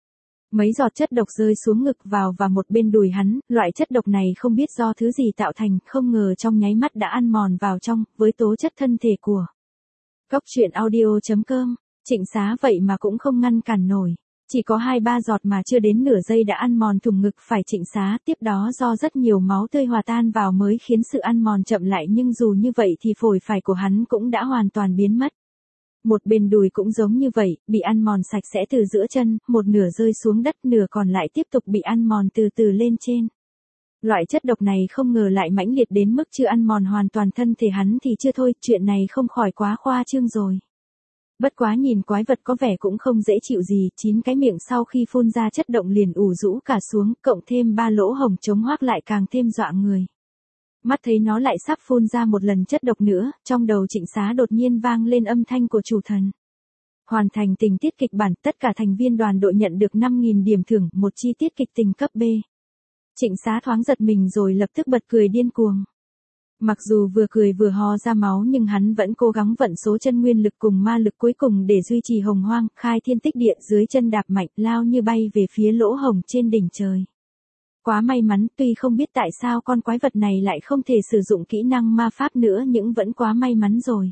Mấy giọt chất độc rơi xuống ngực vào và một bên đùi hắn, loại chất độc này không biết do thứ gì tạo thành, không ngờ trong nháy mắt đã ăn mòn vào trong, với tố chất thân thể của. Cốc truyện audio.com, Trịnh Xá vậy mà cũng không ngăn cản nổi. Chỉ có 2-3 giọt mà chưa đến nửa giây đã ăn mòn thủng ngực phải Trịnh Xá, tiếp đó do rất nhiều máu tươi hòa tan vào mới khiến sự ăn mòn chậm lại, nhưng dù như vậy thì phổi phải của hắn cũng đã hoàn toàn biến mất. Một bên đùi cũng giống như vậy, bị ăn mòn sạch sẽ từ giữa chân, một nửa rơi xuống đất, nửa còn lại tiếp tục bị ăn mòn từ từ lên trên. Loại chất độc này không ngờ lại mãnh liệt đến mức chưa ăn mòn hoàn toàn thân thể hắn thì chưa thôi, chuyện này không khỏi quá khoa trương rồi. Bất quá nhìn quái vật có vẻ cũng không dễ chịu gì, 9 cái miệng sau khi phun ra chất động liền ù rũ cả xuống, cộng thêm 3 lỗ hổng chống hoác lại càng thêm dọa người. Mắt thấy nó lại sắp phun ra một lần chất độc nữa, trong đầu Trịnh Xá đột nhiên vang lên âm thanh của chủ thần. Hoàn thành tình tiết kịch bản, tất cả thành viên đoàn đội nhận được 5.000 điểm thưởng, một chi tiết kịch tình cấp B. Trịnh Xá thoáng giật mình rồi lập tức bật cười điên cuồng. Mặc dù vừa cười vừa ho ra máu nhưng hắn vẫn cố gắng vận số chân nguyên lực cùng ma lực cuối cùng để duy trì hồng hoang, khai thiên tích địa, dưới chân đạp mạnh, lao như bay về phía lỗ hổng trên đỉnh trời. Quá may mắn, tuy không biết tại sao con quái vật này lại không thể sử dụng kỹ năng ma pháp nữa nhưng vẫn quá may mắn rồi.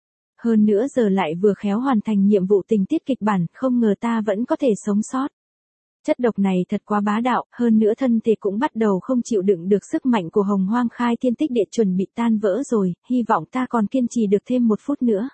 Hơn nữa giờ lại vừa khéo hoàn thành nhiệm vụ tình tiết kịch bản, không ngờ ta vẫn có thể sống sót. Chất độc này thật quá bá đạo, hơn nữa thân thể cũng bắt đầu không chịu đựng được sức mạnh của hồng hoang khai thiên tích địa, chuẩn bị tan vỡ rồi, hy vọng ta còn kiên trì được thêm 1 phút nữa.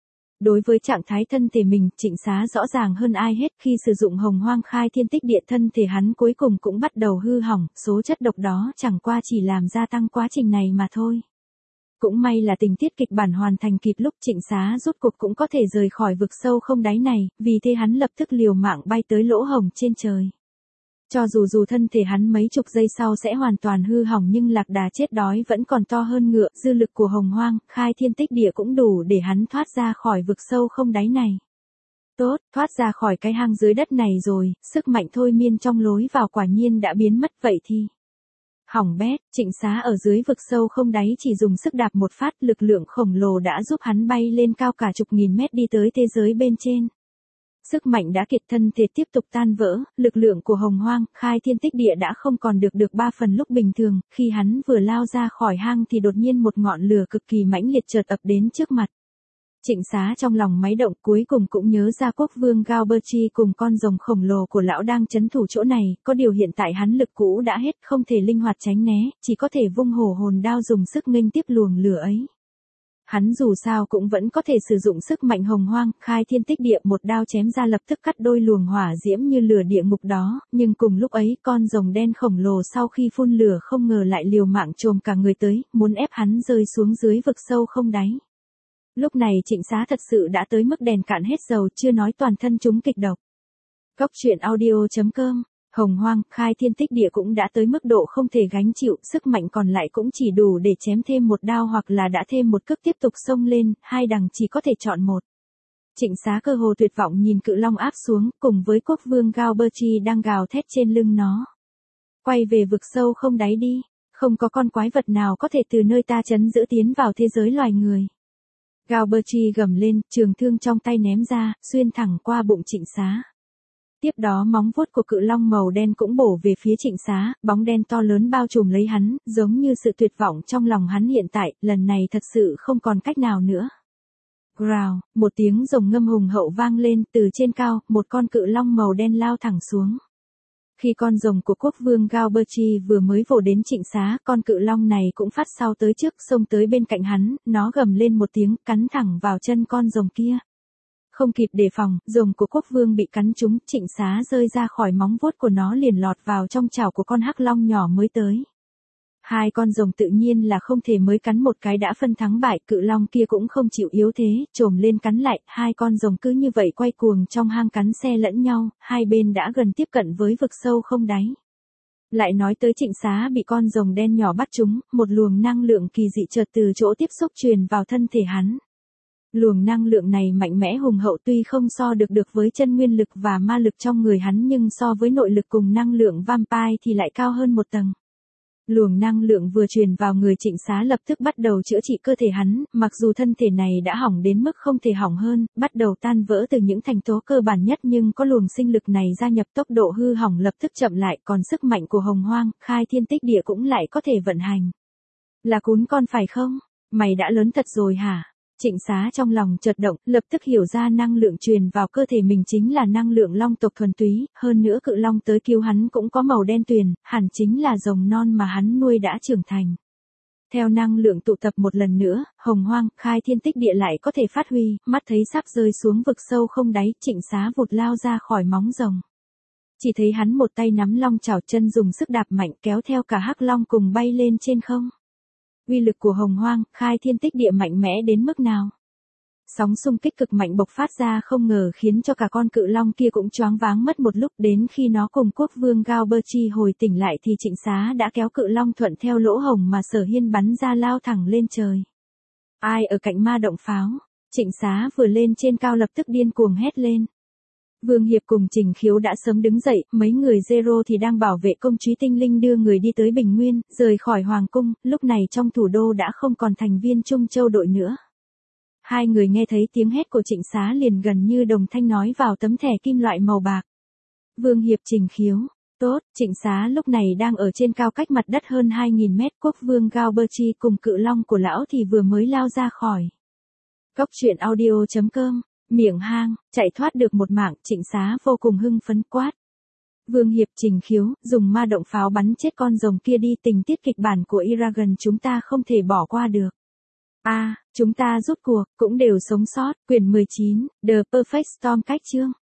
Đối với trạng thái thân thể mình, Trịnh Xá rõ ràng hơn ai hết, khi sử dụng hồng hoang khai thiên tích địa thân thể hắn cuối cùng cũng bắt đầu hư hỏng, số chất độc đó chẳng qua chỉ làm gia tăng quá trình này mà thôi. Cũng may là tình tiết kịch bản hoàn thành kịp lúc, Trịnh Xá rốt cuộc cũng có thể rời khỏi vực sâu không đáy này, vì thế hắn lập tức liều mạng bay tới lỗ hổng trên trời. Cho dù thân thể hắn mấy chục giây sau sẽ hoàn toàn hư hỏng nhưng lạc đà chết đói vẫn còn to hơn ngựa, dư lực của hồng hoang, khai thiên tích địa cũng đủ để hắn thoát ra khỏi vực sâu không đáy này. Tốt, thoát ra khỏi cái hang dưới đất này rồi, sức mạnh thôi miên trong lối vào quả nhiên đã biến mất, vậy thì. Hỏng bét, Trịnh Xá ở dưới vực sâu không đáy chỉ dùng sức đạp một phát, lực lượng khổng lồ đã giúp hắn bay lên cao cả chục nghìn mét đi tới thế giới bên trên. Sức mạnh đã kiệt, thân thể tiếp tục tan vỡ, lực lượng của hồng hoang, khai thiên tích địa đã không còn được 3 phần lúc bình thường, khi hắn vừa lao ra khỏi hang thì đột nhiên một ngọn lửa cực kỳ mãnh liệt chợt ập đến trước mặt. Trịnh Xá trong lòng máy động, cuối cùng cũng nhớ ra quốc vương Galberchi cùng con rồng khổng lồ của lão đang trấn thủ chỗ này, có điều hiện tại hắn lực cũ đã hết, không thể linh hoạt tránh né, chỉ có thể vung hổ hồn đao dùng sức nghênh tiếp luồng lửa ấy. Hắn dù sao cũng vẫn có thể sử dụng sức mạnh hồng hoang, khai thiên tích địa, một đao chém ra lập tức cắt đôi luồng hỏa diễm như lửa địa ngục đó, nhưng cùng lúc ấy con rồng đen khổng lồ sau khi phun lửa không ngờ lại liều mạng chồm cả người tới, muốn ép hắn rơi xuống dưới vực sâu không đáy. Lúc này Trịnh Xá thật sự đã tới mức đèn cạn hết dầu, chưa nói toàn thân chúng kịch độc. Cốc truyện audio.com, hồng hoang, khai thiên tích địa cũng đã tới mức độ không thể gánh chịu, sức mạnh còn lại cũng chỉ đủ để chém thêm một đao hoặc là đã thêm một cước tiếp tục xông lên, hai đằng chỉ có thể chọn một. Trịnh Xá cơ hồ tuyệt vọng nhìn cự long áp xuống, cùng với quốc vương Galberchi đang gào thét trên lưng nó. Quay về vực sâu không đáy đi, không có con quái vật nào có thể từ nơi ta trấn giữ tiến vào thế giới loài người. Galberchi gầm lên, trường thương trong tay ném ra, xuyên thẳng qua bụng Trịnh Xá. Tiếp đó móng vuốt của cự long màu đen cũng bổ về phía Trịnh Xá, bóng đen to lớn bao trùm lấy hắn, giống như sự tuyệt vọng trong lòng hắn hiện tại, lần này thật sự không còn cách nào nữa. Growl, một tiếng rồng ngâm hùng hậu vang lên, từ trên cao, một con cự long màu đen lao thẳng xuống. Khi con rồng của quốc vương Galberchi vừa mới vồ đến Trịnh Xá, con cự long này cũng phát sau tới trước, xông tới bên cạnh hắn, nó gầm lên một tiếng, cắn thẳng vào chân con rồng kia. Không kịp đề phòng, rồng của quốc vương bị cắn trúng, Trịnh Xá rơi ra khỏi móng vuốt của nó liền lọt vào trong chảo của con hắc long nhỏ mới tới. Hai con rồng tự nhiên là không thể mới cắn một cái đã phân thắng bại, cự long kia cũng không chịu yếu thế, trồm lên cắn lại, hai con rồng cứ như vậy quay cuồng trong hang cắn xe lẫn nhau, hai bên đã gần tiếp cận với vực sâu không đáy. Lại nói tới Trịnh Xá bị con rồng đen nhỏ bắt trúng, một luồng năng lượng kỳ dị chợt từ chỗ tiếp xúc truyền vào thân thể hắn. Luồng năng lượng này mạnh mẽ hùng hậu, tuy không so được với chân nguyên lực và ma lực trong người hắn nhưng so với nội lực cùng năng lượng vampire thì lại cao hơn một tầng. Luồng năng lượng vừa truyền vào người Trịnh Xá lập tức bắt đầu chữa trị cơ thể hắn, mặc dù thân thể này đã hỏng đến mức không thể hỏng hơn, bắt đầu tan vỡ từ những thành tố cơ bản nhất, nhưng có luồng sinh lực này gia nhập, tốc độ hư hỏng lập tức chậm lại, còn sức mạnh của Hồng Hoang, Khai Thiên Tích Địa cũng lại có thể vận hành. Là cún con phải không? Mày đã lớn thật rồi hả? Trịnh Xá trong lòng chợt động, lập tức hiểu ra năng lượng truyền vào cơ thể mình chính là năng lượng long tộc thuần túy, hơn nữa cự long tới cứu hắn cũng có màu đen tuyền, hẳn chính là rồng non mà hắn nuôi đã trưởng thành. Theo năng lượng tụ tập một lần nữa, Hồng Hoang, Khai Thiên Tích Địa lại có thể phát huy, mắt thấy sắp rơi xuống vực sâu không đáy, Trịnh Xá vụt lao ra khỏi móng rồng. Chỉ thấy hắn một tay nắm long chảo, chân dùng sức đạp mạnh kéo theo cả hắc long cùng bay lên trên không. Uy lực của Hồng Hoang, Khai Thiên Tích Địa mạnh mẽ đến mức nào? Sóng xung kích cực mạnh bộc phát ra không ngờ khiến cho cả con cự long kia cũng choáng váng mất một lúc, đến khi nó cùng quốc vương Gao Bơ Chi hồi tỉnh lại thì Trịnh Xá đã kéo cự long thuận theo lỗ hổng mà Sở Hiên bắn ra lao thẳng lên trời. Ai ở cạnh ma động pháo? Trịnh Xá vừa lên trên cao lập tức điên cuồng hét lên. Vương Hiệp cùng Trình Khiếu đã sớm đứng dậy, mấy người Zero thì đang bảo vệ công chúa tinh linh đưa người đi tới Bình Nguyên, rời khỏi Hoàng cung, lúc này trong thủ đô đã không còn thành viên Trung Châu đội nữa. Hai người nghe thấy tiếng hét của Trịnh Xá liền gần như đồng thanh nói vào tấm thẻ kim loại màu bạc. Vương Hiệp, Trình Khiếu, tốt, Trịnh Xá lúc này đang ở trên cao cách mặt đất hơn 2.000 mét, quốc vương Gao Bơ Chi cùng cự long của lão thì vừa mới lao ra khỏi. Cốc truyện audio.com. Miệng hang, chạy thoát được một mạng, Trịnh Xá vô cùng hưng phấn quát. Vương Hiệp, Trình Khiếu, dùng ma động pháo bắn chết con rồng kia đi, tình tiết kịch bản của Eragon chúng ta không thể bỏ qua được. Chúng ta rút cuộc, cũng đều sống sót, quyển 19, The Perfect Storm cách chương.